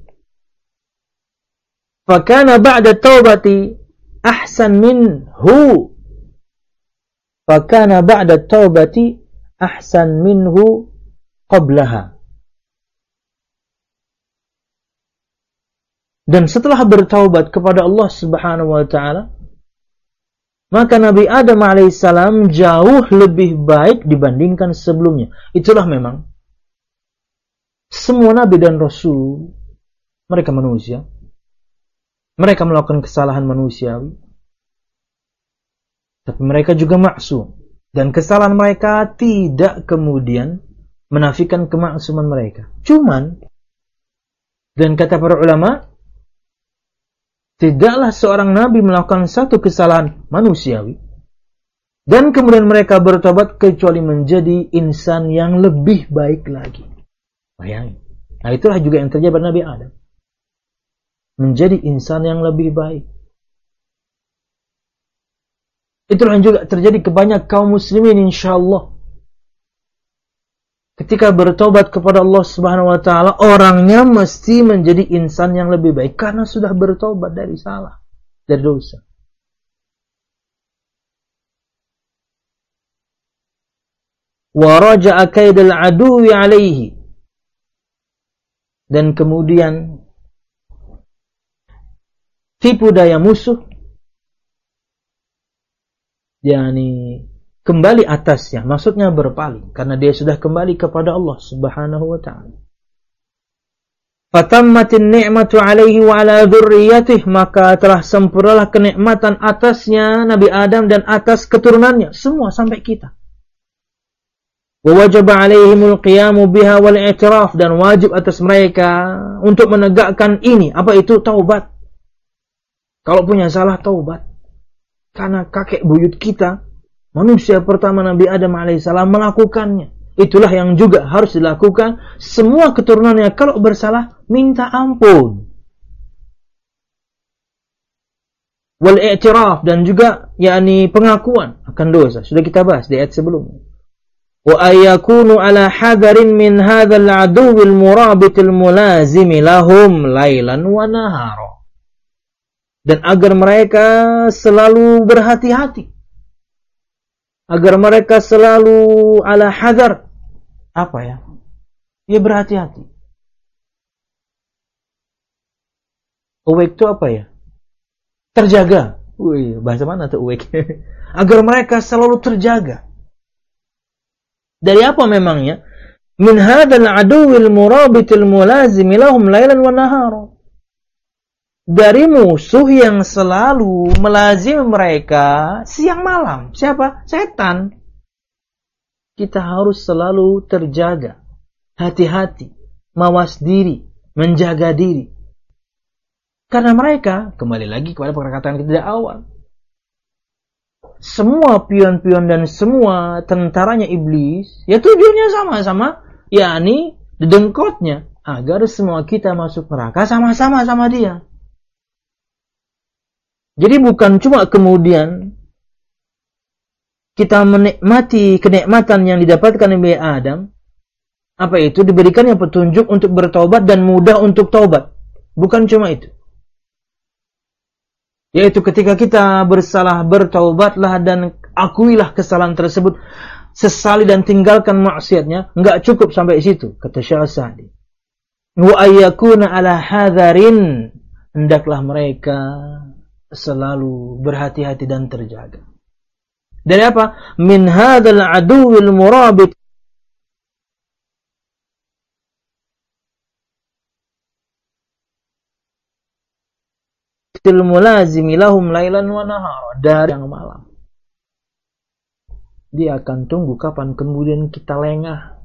Fakana ba'da taubati ahsan minhu. Fakana ba'da taubati ahsan minhu qablaha. Dan setelah bertaubat kepada Allah Subhanahu wa ta'ala, maka Nabi Adam alaihissalam jauh lebih baik dibandingkan sebelumnya. Itulah memang semua Nabi dan Rasul, mereka manusia. Mereka melakukan kesalahan manusiawi. Tapi mereka juga maksum. Dan kesalahan mereka tidak kemudian menafikan kemaksuman mereka. Cuman, dan kata para ulama, tidaklah seorang Nabi melakukan satu kesalahan manusiawi dan kemudian mereka bertobat kecuali menjadi insan yang lebih baik lagi. Bayangin. Nah itulah juga yang terjadi pada Nabi Adam. Menjadi insan yang lebih baik. Itulah yang juga terjadi ke banyak kaum muslimin insyaallah. Ketika bertobat kepada Allah Subhanahu wa ta'ala, orangnya mesti menjadi insan yang lebih baik karena sudah bertobat dari salah, dari dosa. Wa raja'a kaidal aduwi alaihi. Dan kemudian tipu daya musuh, yakni kembali atasnya, maksudnya berpaling karena dia sudah kembali kepada Allah Subhanahu wa ta'ala. Fatammatin ni'matu alaihi wa ala dzurriyyatihi, maka telah sempurnalah kenikmatan atasnya Nabi Adam dan atas keturunannya, semua sampai kita. Wa wajaba alaihimul qiyamu biha wal i'tiraf, dan wajib atas mereka untuk menegakkan ini. Apa itu? Taubat. Kalau punya salah, taubat. Karena kakek buyut kita, manusia pertama Nabi Adam alaihissalam, melakukannya. Itulah yang juga harus dilakukan semua keturunannya. Kalau bersalah, minta ampun. Wal i'tiraf, dan juga yakni pengakuan akan dosa. Sudah kita bahas di ayat sebelumnya. Wa ayakunu ala hadarin min hadzal aduwwil murabitil mulazimi lahum lailan wa nahara. Dan agar mereka selalu berhati-hati. Agar mereka selalu ala hadar. Apa ya? Ya berhati-hati. Awake itu apa ya? Terjaga. Wih, bahasa mana tuh awake? Agar mereka selalu terjaga. Dari apa memangnya? Min hadzal aduwwil murabitil mulazimi lahum lailan wa nahara. Dari musuh yang selalu melazimi mereka siang malam. Siapa? Setan. Kita harus selalu terjaga. Hati-hati. Mawas diri. Menjaga diri. Karena mereka, kembali lagi kepada perkataan kita di awal, semua pion-pion dan semua tentaranya iblis, ya tujuannya sama-sama, yakni dedengkotnya, agar semua kita masuk neraka sama-sama sama dia. Jadi bukan cuma kemudian kita menikmati kenikmatan yang didapatkan oleh Adam, apa itu, diberikannya petunjuk untuk bertaubat dan mudah untuk taubat. Bukan cuma itu. Yaitu ketika kita bersalah, bertaubatlah dan akuilah kesalahan tersebut, sesali dan tinggalkan maksiatnya. Enggak cukup sampai situ, kata Syekh Sa'di. Wa ayyakuna ala hadarin, hendaklah mereka selalu berhati-hati dan terjaga. Dari apa? Min hadzal aduwwil murabit mulazimi lahum lailan wa nahara, dari yang malam. Dia akan tunggu kapan kemudian kita lengah.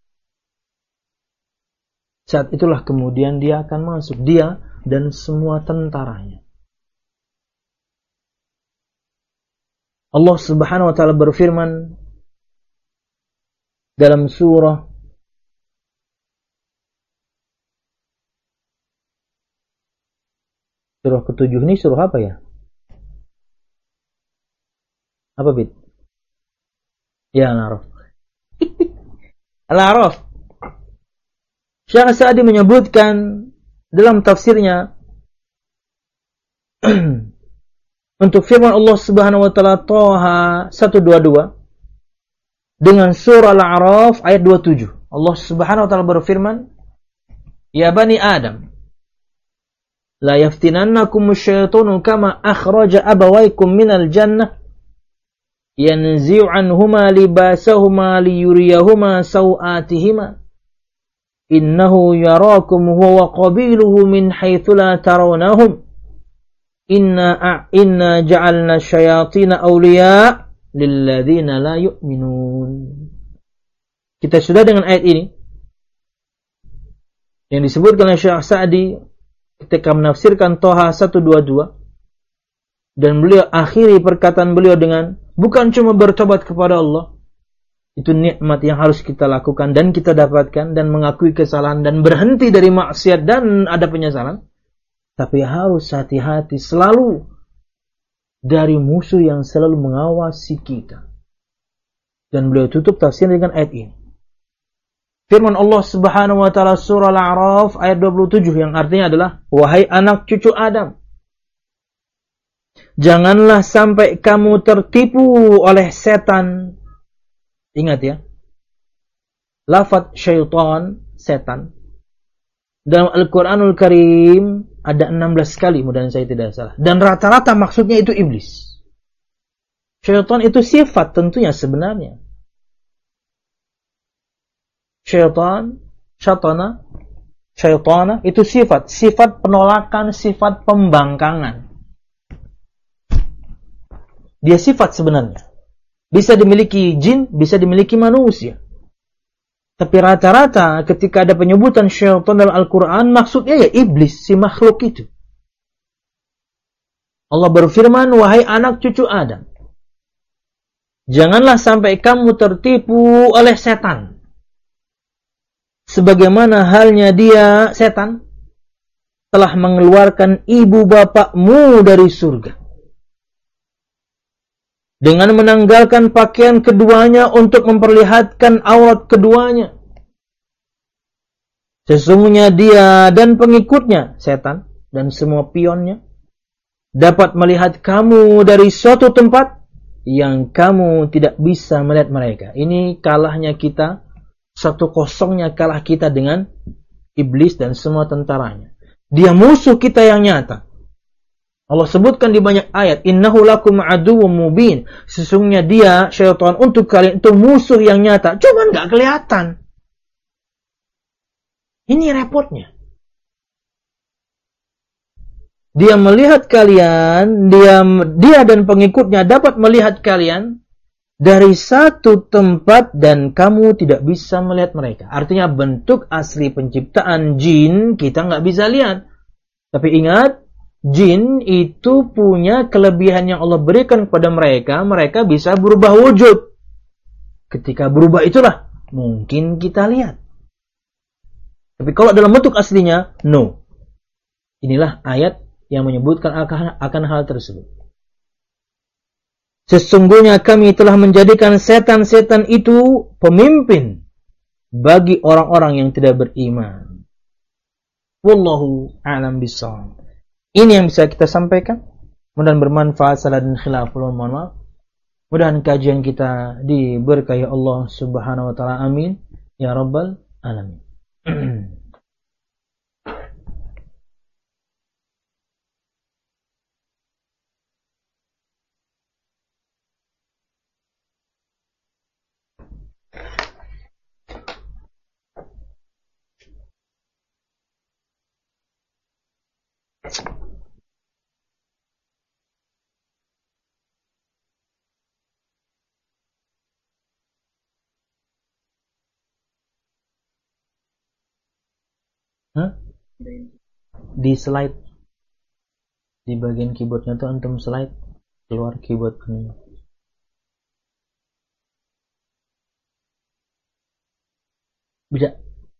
Saat itulah kemudian dia akan masuk, dia dan semua tentaranya. Allah Subhanahu wa taala berfirman dalam surah Surah ketujuh ini surah apa ya? Apa, Bid? Ya, Al-A'raf. Al-A'raf. Syekh Sa'di menyebutkan dalam tafsirnya untuk firman Allah Subhanahu wa taala Thaha seratus dua puluh dua dengan surah Al-A'raf ayat dua puluh tujuh. Allah Subhanahu wa taala berfirman, "Ya bani Adam, la yaftinannakum asyaitanu kama akhraja abawaykum minal jannah yanzi'u anhuma libasahuma liyuriyahuma sawatihima innahu yarakum huwa wa qabiluhu min haitsu la tarawnahum inna inna ja'alna syayatina awliya lilladzina la yu'minun." Kita sudah dengan ayat ini yang disebutkan oleh Syekh Sa'di ketika menafsirkan Thaha seratus dua puluh dua, dan beliau akhiri perkataan beliau dengan bukan cuma bertobat kepada Allah, itu nikmat yang harus kita lakukan dan kita dapatkan, dan mengakui kesalahan dan berhenti dari maksiat dan ada penyesalan, tapi harus hati-hati selalu dari musuh yang selalu mengawasi kita. Dan beliau tutup tafsir dengan ayat ini. Firman Allah Subhanahu wa taala surah Al-A'raf ayat dua puluh tujuh yang artinya adalah, wahai anak cucu Adam, janganlah sampai kamu tertipu oleh setan. Ingat ya, lafaz syaitan, setan, dalam Al-Quranul Karim ada enam belas kali, mudah-mudahan saya tidak salah, dan rata-rata maksudnya itu iblis. Syaitan itu sifat tentunya sebenarnya. Syaitan, syaitana, syaitana itu sifat, sifat penolakan, sifat pembangkangan. Dia sifat sebenarnya. Bisa dimiliki jin, bisa dimiliki manusia. Tapi rata-rata ketika ada penyebutan syaitan dalam Al-Quran, maksudnya ya iblis, si makhluk itu. Allah berfirman, wahai anak cucu Adam, janganlah sampai kamu tertipu oleh setan. Sebagaimana halnya dia, setan, telah mengeluarkan ibu bapakmu dari surga dengan menanggalkan pakaian keduanya untuk memperlihatkan aurat keduanya. Sesungguhnya dia dan pengikutnya, setan dan semua pionnya, dapat melihat kamu dari suatu tempat yang kamu tidak bisa melihat mereka. Ini kalahnya kita, satu kosongnya kalah kita dengan iblis dan semua tentaranya. Dia musuh kita yang nyata. Allah sebutkan di banyak ayat, innahu lakum aduwwum mubin. Sesungguhnya dia, syaitan, untuk kalian itu musuh yang nyata, cuman gak kelihatan. Ini repotnya. Dia melihat kalian, dia dia dan pengikutnya dapat melihat kalian dari satu tempat dan kamu tidak bisa melihat mereka. Artinya bentuk asli penciptaan jin kita nggak bisa lihat. Tapi ingat, jin itu punya kelebihan yang Allah berikan kepada mereka. Mereka bisa berubah wujud. Ketika berubah itulah mungkin kita lihat. Tapi kalau dalam bentuk aslinya, no. Inilah ayat yang menyebutkan akan, akan hal tersebut. Sesungguhnya kami telah menjadikan setan-setan itu pemimpin bagi orang-orang yang tidak beriman. Wallahu a'lam bishawab. Ini yang bisa kita sampaikan. Mudah-mudahan bermanfaat. Salah dan khilaf, mohon maaf. Mudah-mudahan kajian kita diberkahi Allah Subhanahu wa taala. Amin ya rabbal alamin. Hah? Di slide, di bagian keyboardnya tuh antum slide keluar keyboard ini. Bisa.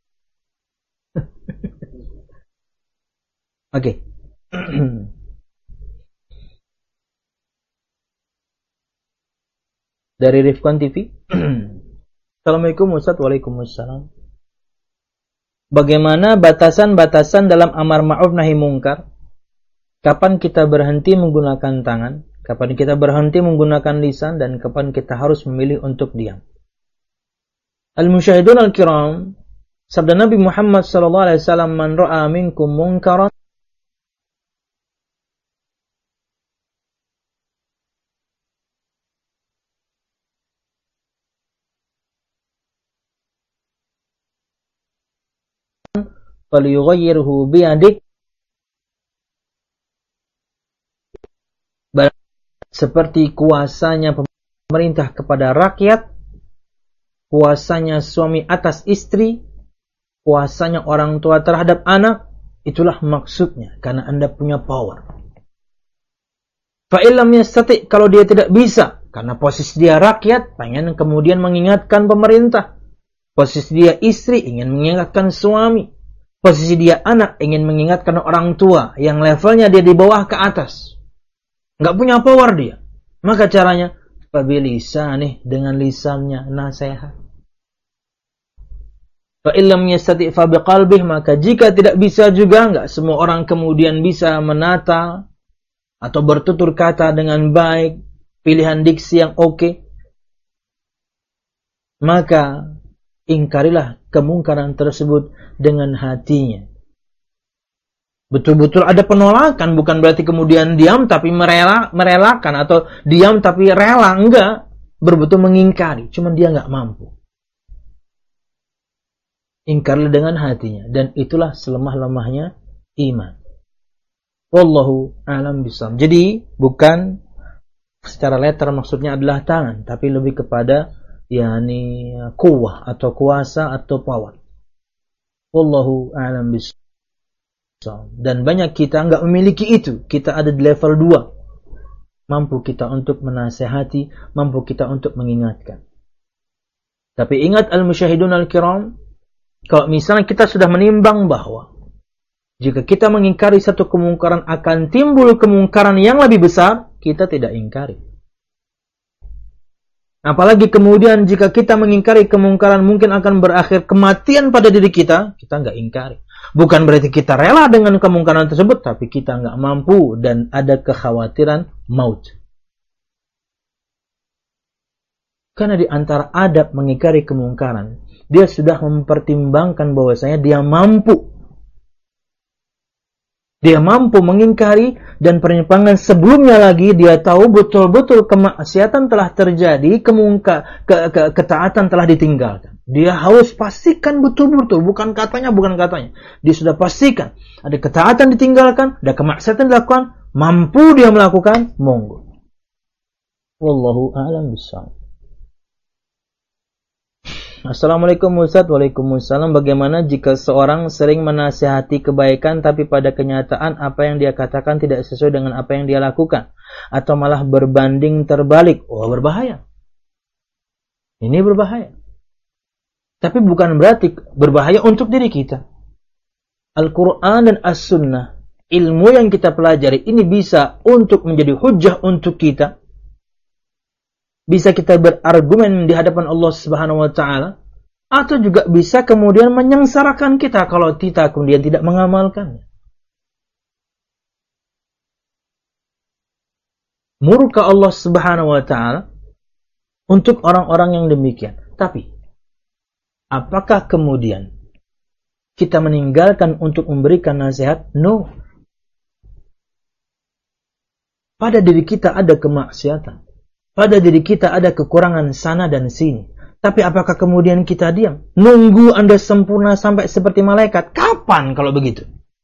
Oke. Dari Rifkan T V. Assalamualaikum Ustaz. Waalaikumsalam. Bagaimana batasan-batasan dalam amar ma'ruf nahi mungkar? Kapan kita berhenti menggunakan tangan? Kapan kita berhenti menggunakan lisan? Dan kapan kita harus memilih untuk diam? Al-musyahidun al-kiram, sabda Nabi Muhammad sallallahu alaihi wasallam, man ra'a minkum munkaran falyughayyirhu biyadik. Seperti kuasanya pemerintah kepada rakyat, kuasanya suami atas istri, kuasanya orang tua terhadap anak, itulah maksudnya, karena Anda punya power. Fa illam yastati', kalau dia tidak bisa, karena posisi dia rakyat, pengen kemudian mengingatkan pemerintah. Posisi dia istri, ingin mengingatkan suami. Posisi dia anak, ingin mengingatkan orang tua yang levelnya dia di bawah ke atas. Nggak punya power dia. Maka caranya, fabilisanih, dengan lisannya nasihat. Fa illam yastati' fa biqalbih, maka jika tidak bisa juga, nggak semua orang kemudian bisa menata atau bertutur kata dengan baik, pilihan diksi yang oke, okay, maka ingkarilah kemungkaran tersebut dengan hatinya. Betul-betul ada penolakan, bukan berarti kemudian diam tapi merela, merelakan, atau diam tapi rela, enggak. Berbetul mengingkari, cuman dia enggak mampu. Ingkarilah dengan hatinya, dan itulah selemah-lemahnya iman. Wallahu a'lam bishawab. Jadi bukan secara letter maksudnya adalah tangan, tapi lebih kepada yakni kuwah atau kuasa atau power. Wallahu a'lam bishawab. Dan banyak kita enggak memiliki itu. Kita ada di level dua. Mampu kita untuk menasihati, mampu kita untuk mengingatkan. Tapi ingat al-musyahidun al-kiram, kalau misalnya kita sudah menimbang bahwa Jika kita mengingkari satu kemungkaran, akan timbul kemungkaran yang lebih besar, kita tidak ingkari. Apalagi kemudian jika kita mengingkari kemungkaran mungkin akan berakhir kematian pada diri kita, kita nggak ingkari. Bukan berarti kita rela dengan kemungkaran tersebut, tapi kita nggak mampu dan ada kekhawatiran maut. Karena di antara adab mengingkari kemungkaran, dia sudah mempertimbangkan bahwasanya dia mampu. Dia mampu mengingkari, dan penyimpangan sebelumnya lagi dia tahu betul-betul kemaksiatan telah terjadi, kemungka, ke, ke, ketaatan telah ditinggalkan. Dia harus pastikan betul-betul, bukan katanya, bukan katanya. Dia sudah pastikan ada ketaatan ditinggalkan, ada kemaksiatan dilakukan, mampu dia melakukan, monggo. Wallahu a'lam bishawab. Assalamualaikum Ustaz. Waalaikumsalam. Bagaimana jika seorang sering menasihati kebaikan tapi pada kenyataan apa yang dia katakan tidak sesuai dengan apa yang dia lakukan, atau malah berbanding terbalik? Oh, berbahaya. Ini berbahaya. Tapi bukan berarti berbahaya untuk diri kita. Al-Quran dan As-Sunnah, ilmu yang kita pelajari ini bisa untuk menjadi hujjah untuk kita. Bisa kita berargumen di hadapan Allah Subhanahu wa taala, atau juga bisa kemudian menyengsarakan kita kalau kita kemudian tidak mengamalkannya. Murka Allah Subhanahu wa taala untuk orang-orang yang demikian. Tapi apakah kemudian kita meninggalkan untuk memberikan nasihat? No. Pada diri kita ada kemaksiatan. Pada diri kita ada kekurangan sana dan sini. Tapi apakah kemudian kita diam? Nunggu Anda sempurna sampai seperti malaikat? Kapan kalau begitu?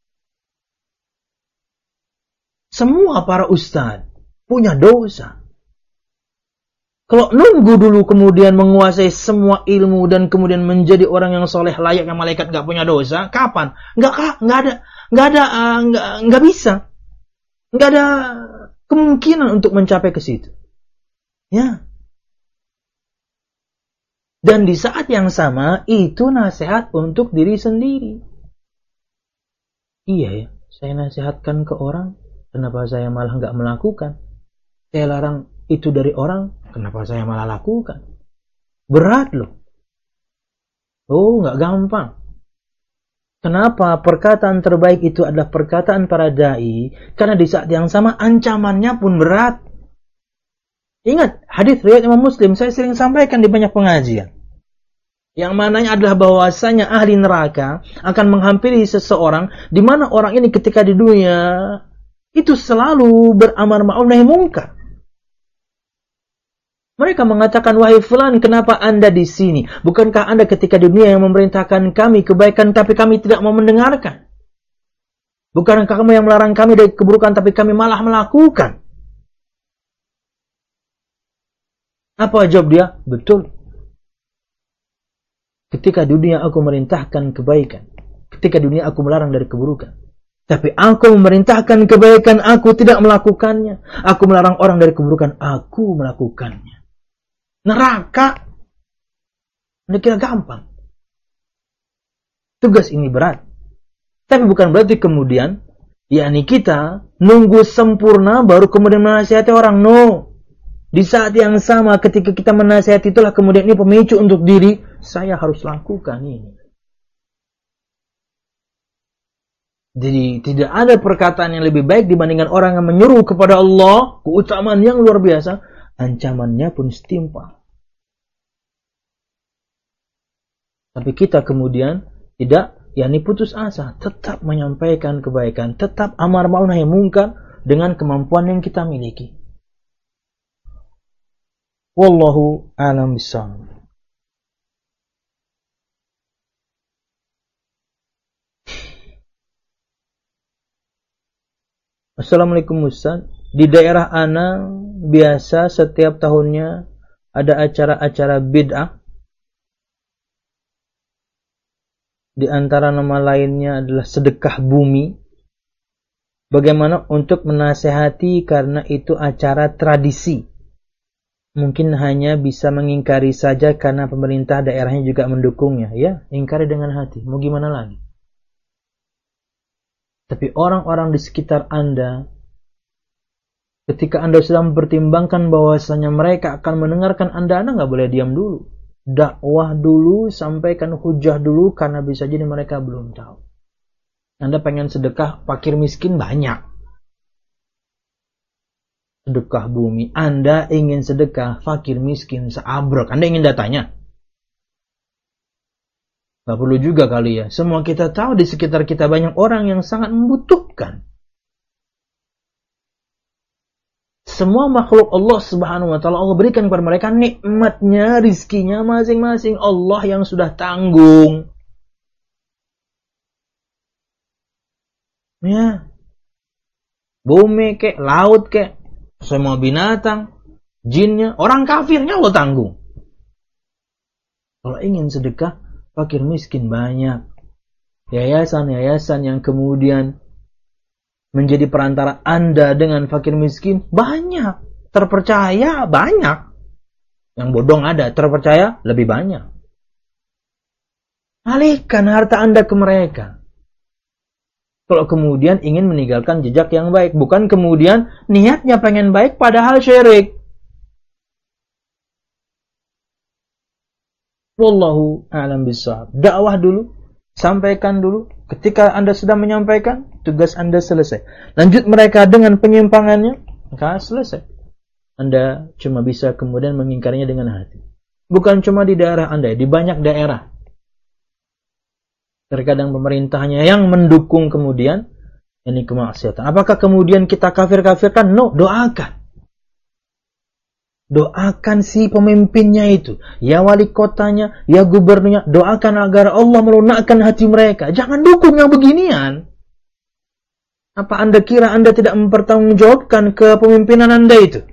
Semua para ustadz punya dosa. Kalau nunggu dulu kemudian menguasai semua ilmu dan kemudian menjadi orang yang soleh layaknya malaikat gak punya dosa, kapan? Gak, gak ada, gak ada, uh, gak, gak bisa. Gak ada kemungkinan untuk mencapai ke situ. Ya. Dan di saat yang sama itu nasihat untuk diri sendiri. Iya ya, saya nasihatkan ke orang, kenapa saya malah nggak melakukan? Saya larang itu dari orang, kenapa saya malah lakukan? Berat loh. Oh, nggak gampang. Kenapa perkataan terbaik itu adalah perkataan para dai? Karena di saat yang sama ancamannya pun berat. Ingat, hadis riwayat Imam Muslim, saya sering sampaikan di banyak pengajian. Yang mananya adalah bahwasanya ahli neraka akan menghampiri seseorang, di mana orang ini ketika di dunia, itu selalu beramar ma'ruf nahi munkar. Mereka mengatakan, wahai fulan, kenapa Anda di sini? Bukankah Anda ketika di dunia yang memerintahkan kami kebaikan, tapi kami tidak mau mendengarkan? Bukankah kamu yang melarang kami dari keburukan, tapi kami malah melakukan? Apa jawab dia? Betul. Ketika dunia aku merintahkan kebaikan, ketika dunia aku melarang dari keburukan, tapi aku memerintahkan kebaikan, aku tidak melakukannya. Aku melarang orang dari keburukan, aku melakukannya. Neraka. Anda kira gampang? Tugas ini berat. Tapi bukan berarti kemudian, yakni kita nunggu sempurna baru kemudian menasihati orang. No. Di saat yang sama ketika kita menasihati itulah kemudian ini pemicu untuk diri, saya harus lakukan ini. Jadi tidak ada perkataan yang lebih baik dibandingkan orang yang menyuruh kepada Allah, keutamaan yang luar biasa, ancamannya pun setimpal. Tapi kita kemudian tidak, yakni putus asa, tetap menyampaikan kebaikan, tetap amar ma'ruf nahi munkar dengan kemampuan yang kita miliki. Wallahu a'lam bishawab. Assalamualaikum Ustaz. Di daerah Ana biasa setiap tahunnya ada acara-acara bid'ah. Di antara nama lainnya adalah sedekah bumi. Bagaimana untuk menasehati karena itu acara tradisi? Mungkin hanya bisa mengingkari saja karena pemerintah daerahnya juga mendukungnya. Ya, ingkari dengan hati. Mau gimana lagi? Tapi orang-orang di sekitar Anda, ketika Anda sudah mempertimbangkan bahwasanya mereka akan mendengarkan Anda, Anda nggak boleh diam dulu. Dakwah dulu, sampaikan hujah dulu, karena bisa jadi mereka belum tahu. Anda pengen sedekah fakir miskin banyak. Sedekah bumi. Anda ingin sedekah fakir miskin seabrek. Anda ingin datanya? Gak perlu juga kali ya. Semua kita tahu di sekitar kita banyak orang yang sangat membutuhkan. Semua makhluk Allah subhanahu wa ta'ala, Allah berikan kepada mereka nikmatnya, rizkinya masing-masing. Allah yang sudah tanggung. Ya. Bumi kek, laut kek, semua binatang, jinnya, orang kafirnya Allah tanggung. Kalau ingin sedekah, fakir miskin banyak. Yayasan-yayasan yang kemudian menjadi perantara Anda dengan fakir miskin banyak. Terpercaya banyak. Yang bodong ada, terpercaya lebih banyak. Alihkan harta Anda ke mereka. Kalau kemudian ingin meninggalkan jejak yang baik. Bukan kemudian niatnya pengen baik padahal syirik. Wallahu a'lam bishawab. Dakwah dulu, sampaikan dulu. Ketika Anda sudah menyampaikan, tugas Anda selesai. Lanjut mereka dengan penyimpangannya, maka selesai. Anda cuma bisa kemudian mengingkarinya dengan hati. Bukan cuma di daerah Anda, di banyak daerah. Terkadang pemerintahnya yang mendukung kemudian ini kemaksiatan. Apakah kemudian kita kafir-kafirkan? No, doakan. Doakan si pemimpinnya itu, ya wali kotanya, ya gubernurnya, doakan agar Allah melunakkan hati mereka. Jangan dukung yang beginian. Apa Anda kira Anda tidak mempertanggungjawabkan kepemimpinan Anda itu?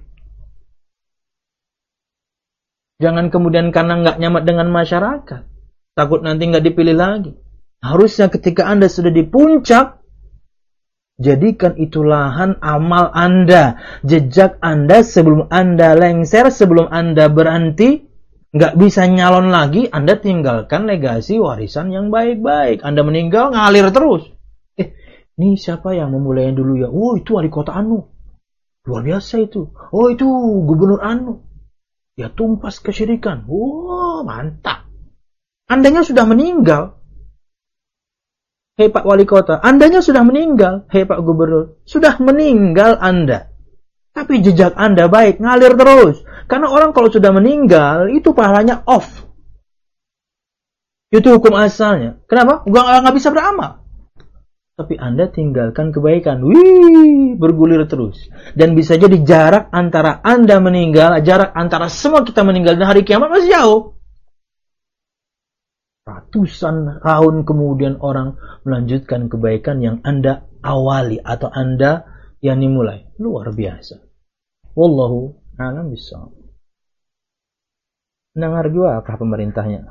Jangan kemudian karena nggak nyaman dengan masyarakat, takut nanti nggak dipilih lagi. Harusnya ketika Anda sudah di puncak, jadikan itu lahan amal Anda, jejak Anda sebelum Anda lengser, sebelum Anda berhenti, nggak bisa nyalon lagi, Anda tinggalkan legasi warisan yang baik-baik. Anda meninggal ngalir terus. Eh, ini siapa yang memulainya dulu ya? Oh, itu wali kota anu, luar biasa itu. Oh, itu gubernur anu, ya tumpas kesyirikan. Oh, mantap. Andanya sudah meninggal. Hei Pak Wali Kota, Andanya sudah meninggal. Hei Pak Gubernur, sudah meninggal Anda. Tapi jejak Anda baik, ngalir terus. Karena orang kalau sudah meninggal, itu pahalanya off. Itu hukum asalnya. Kenapa? Nggak, nggak bisa beramal. Tapi Anda tinggalkan kebaikan. Wih, bergulir terus. Dan bisa jadi jarak antara Anda meninggal, jarak antara semua kita meninggal dan hari kiamat masih jauh. Ratusan tahun kemudian orang melanjutkan kebaikan yang Anda awali atau Anda yang dimulai. Luar biasa. Wallahu a'lam bishawab. Dengar juga apa pemerintahnya.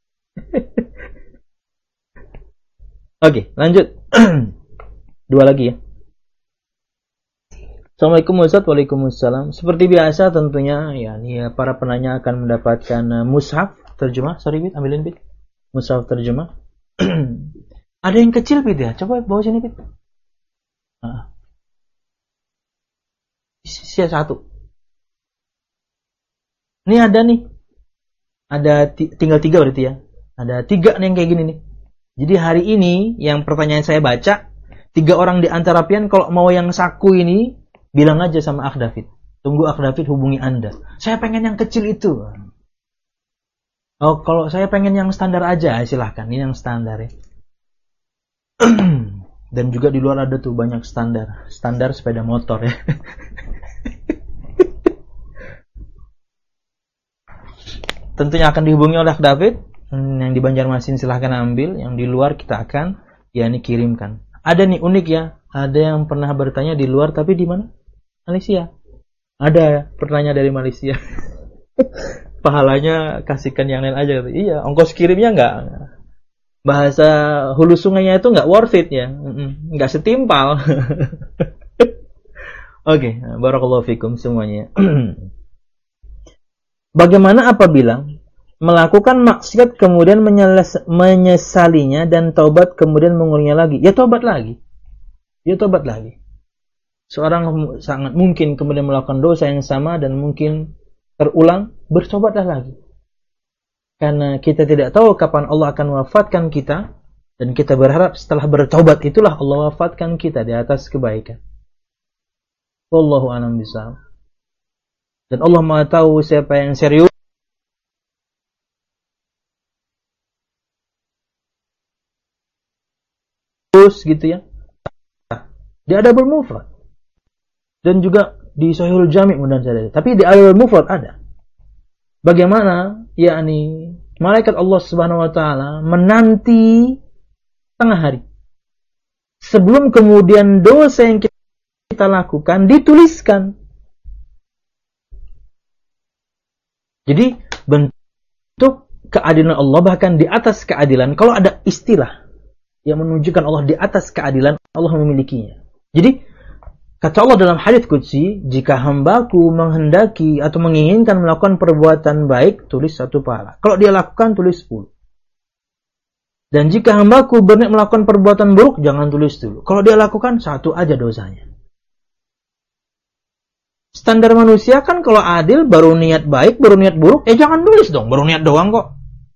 Oke, lanjut. Dua lagi ya. Assalamualaikum Ustaz. Waalaikumsalam. Seperti biasa tentunya ya, ya para penanya akan mendapatkan uh, mushaf terjemah. Sorry Bit, ambilin Bit. Mushaf terjemah. Ada yang kecil Bit ya? Coba bawa sini Bit. Nah. Sisa satu. Ini ada nih. Ada t- tinggal tiga berarti ya. Ada tiga nih yang kayak gini nih. Jadi hari ini yang pertanyaan saya baca, tiga orang di antara pian kalau mau yang saku ini bilang aja sama Akh David. Tunggu Akh David hubungi Anda. Saya pengen yang kecil itu. Oh, kalau saya pengen yang standar aja, silahkan. Ini yang standar ya. Dan juga di luar ada tuh banyak standar. Standar sepeda motor ya. Tentunya akan dihubungi oleh David. Yang di Banjarmasin silahkan ambil. Yang di luar kita akan ya ini kirimkan. Ada nih unik ya. Ada yang pernah bertanya di luar tapi di mana? Malaysia. Ada ya pertanyaan dari Malaysia. Pahalanya kasihkan yang lain aja. Iya, ongkos kirimnya enggak. Bahasa hulu sungainya itu enggak worth it ya. Enggak setimpal. Oke, okay, barakallahu fikum semuanya. Bagaimana apabila melakukan maksiat kemudian menyeles, menyesalinya dan taubat kemudian mengulanginya lagi? Ya taubat lagi. dia tobat lagi. Seorang sangat mungkin kemudian melakukan dosa yang sama dan mungkin terulang, bertobatlah lagi. Karena kita tidak tahu kapan Allah akan wafatkan kita, dan kita berharap setelah bertobat itulah Allah wafatkan kita di atas kebaikan. Wallahu a'lam bishawab. Dan Allah Maha tahu siapa yang serius gitu ya. Di Adabul Mufrad dan juga di Sahihul Jami' mudah saja. Tapi di Adabul Mufrad ada. Bagaimana yakni malaikat Allah Subhanahu wa taala menanti tengah hari sebelum kemudian dosa yang kita lakukan dituliskan. Jadi bentuk keadilan Allah bahkan di atas keadilan. Kalau ada istilah yang menunjukkan Allah di atas keadilan, Allah memilikinya. Jadi kata Allah dalam hadits qudsi, jika hambaku menghendaki atau menginginkan melakukan perbuatan baik, tulis satu pahala. Kalau dia lakukan, tulis sepuluh. Dan jika hambaku berniat melakukan perbuatan buruk, jangan tulis dulu. Kalau dia lakukan, satu aja dosanya. Standar manusia kan kalau adil, baru niat baik, baru niat buruk, eh jangan tulis dong, baru niat doang kok.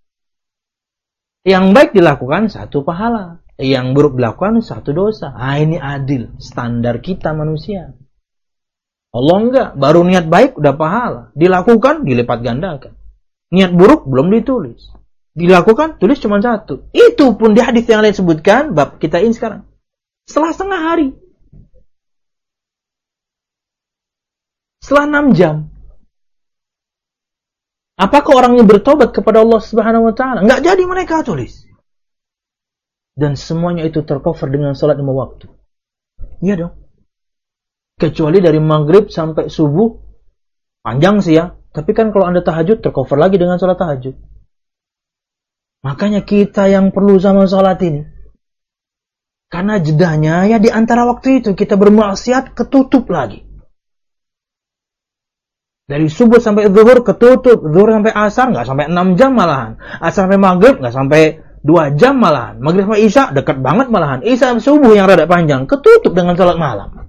Yang baik dilakukan, satu pahala. Yang buruk dilakukan, satu dosa. Ah, ini adil. Standar kita manusia. Allah enggak. Baru niat baik, udah pahala. Dilakukan, dilipat gandakan. Niat buruk, belum ditulis. Dilakukan, tulis cuma satu. Itu pun di hadis yang lain sebutkan, bab kita ini sekarang. Setelah setengah hari. Setelah enam jam. Apakah orang yang bertobat kepada Allah Subhanahu wa taala? Enggak jadi mereka tulis. Dan semuanya itu tercover dengan salat lima waktu. Iya dong. Kecuali dari maghrib sampai subuh, panjang sih ya. Tapi kan kalau Anda tahajud, tercover lagi dengan salat tahajud. Makanya kita yang perlu sama salat ini. Karena jedanya ya di antara waktu itu kita bermaksiat ketutup lagi. Dari subuh sampai zuhur ketutup, zuhur sampai asar nggak sampai enam jam malahan, asar sampai maghrib nggak sampai dua jam malahan, maghrib sampai isya dekat banget malahan, isya sampai subuh yang rada panjang ketutup dengan salat malam.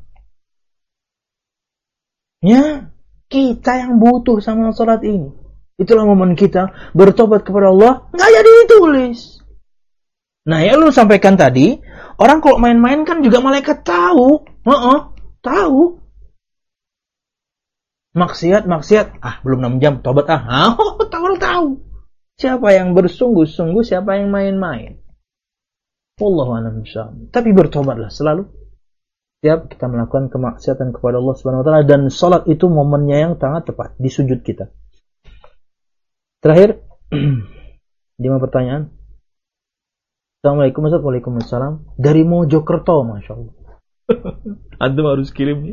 Ya, kita yang butuh sama salat ini. Itulah momen kita bertobat kepada Allah, nggak jadi ditulis. Nah, ya lu sampaikan tadi, orang kalau main-main kan juga malaikat tahu, heeh, tahu. Maksiat, maksiat, ah belum enam jam, tobat ah, oh, tahu tahu. Siapa yang bersungguh-sungguh, siapa yang main-main. Wallahu a'lam bishawab. Tapi bertobatlah selalu. Setiap kita melakukan kemaksiatan kepada Allah Subhanahu wa taala dan salat itu momennya yang sangat tepat di sujud kita. Terakhir, lima pertanyaan. Assalamualaikum warahmatullahi wabarakatuh. Waalaikumsalam. Dari Mojokerto, Masya Allah. Antum harus kirim.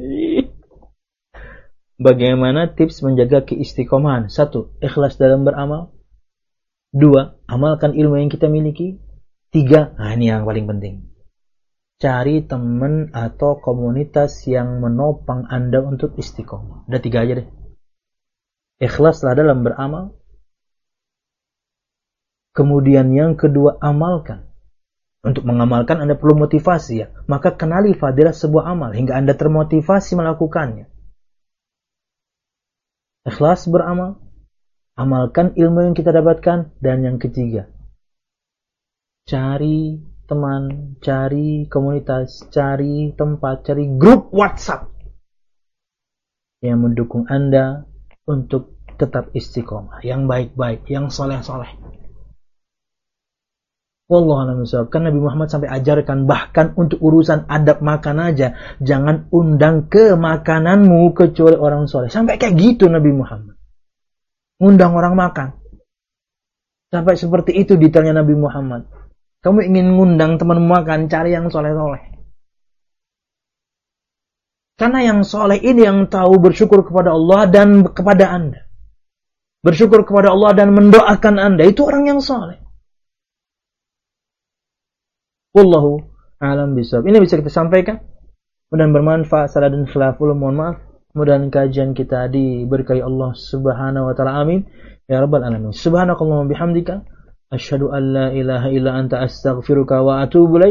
Bagaimana tips menjaga keistiqomahan? Satu, ikhlas dalam beramal. Dua, amalkan ilmu yang kita miliki. Tiga, nah ini yang paling penting. Cari teman atau komunitas yang menopang Anda untuk istiqomah. Udah tiga aja deh. Ikhlaslah dalam beramal. Kemudian yang kedua, amalkan. Untuk mengamalkan Anda perlu motivasi ya. Maka kenali fadilah sebuah amal hingga Anda termotivasi melakukannya. Ikhlas beramal, amalkan ilmu yang kita dapatkan, dan yang ketiga, cari teman, cari komunitas, cari tempat, cari grup WhatsApp yang mendukung Anda untuk tetap istiqomah, yang baik-baik, yang soleh-soleh. Wallahu a'lam bishawab. Kan Nabi Muhammad sampai ajarkan bahkan untuk urusan adab makan aja, jangan undang ke makananmu kecuali orang soleh. Sampai kayak gitu Nabi Muhammad. Undang orang makan. Sampai seperti itu detailnya Nabi Muhammad. Kamu ingin ngundang temanmu makan, cari yang soleh-soleh. Karena yang soleh ini yang tahu bersyukur kepada Allah dan kepada Anda. Bersyukur kepada Allah dan mendoakan Anda. Itu orang yang soleh. Wallahu a'lam bishawab. Ini bisa kita sampaikan. Mudah bermanfaat. Salah dan khilaful, mohon maaf. Mudah-mudahan kajian kita diberkahi Allah Subhanahu wa taala. Amin ya rabbal alamin. Subhanakallahumma bihamdika asyhadu an la ilaha illa anta astaghfiruka wa atubu ilaik.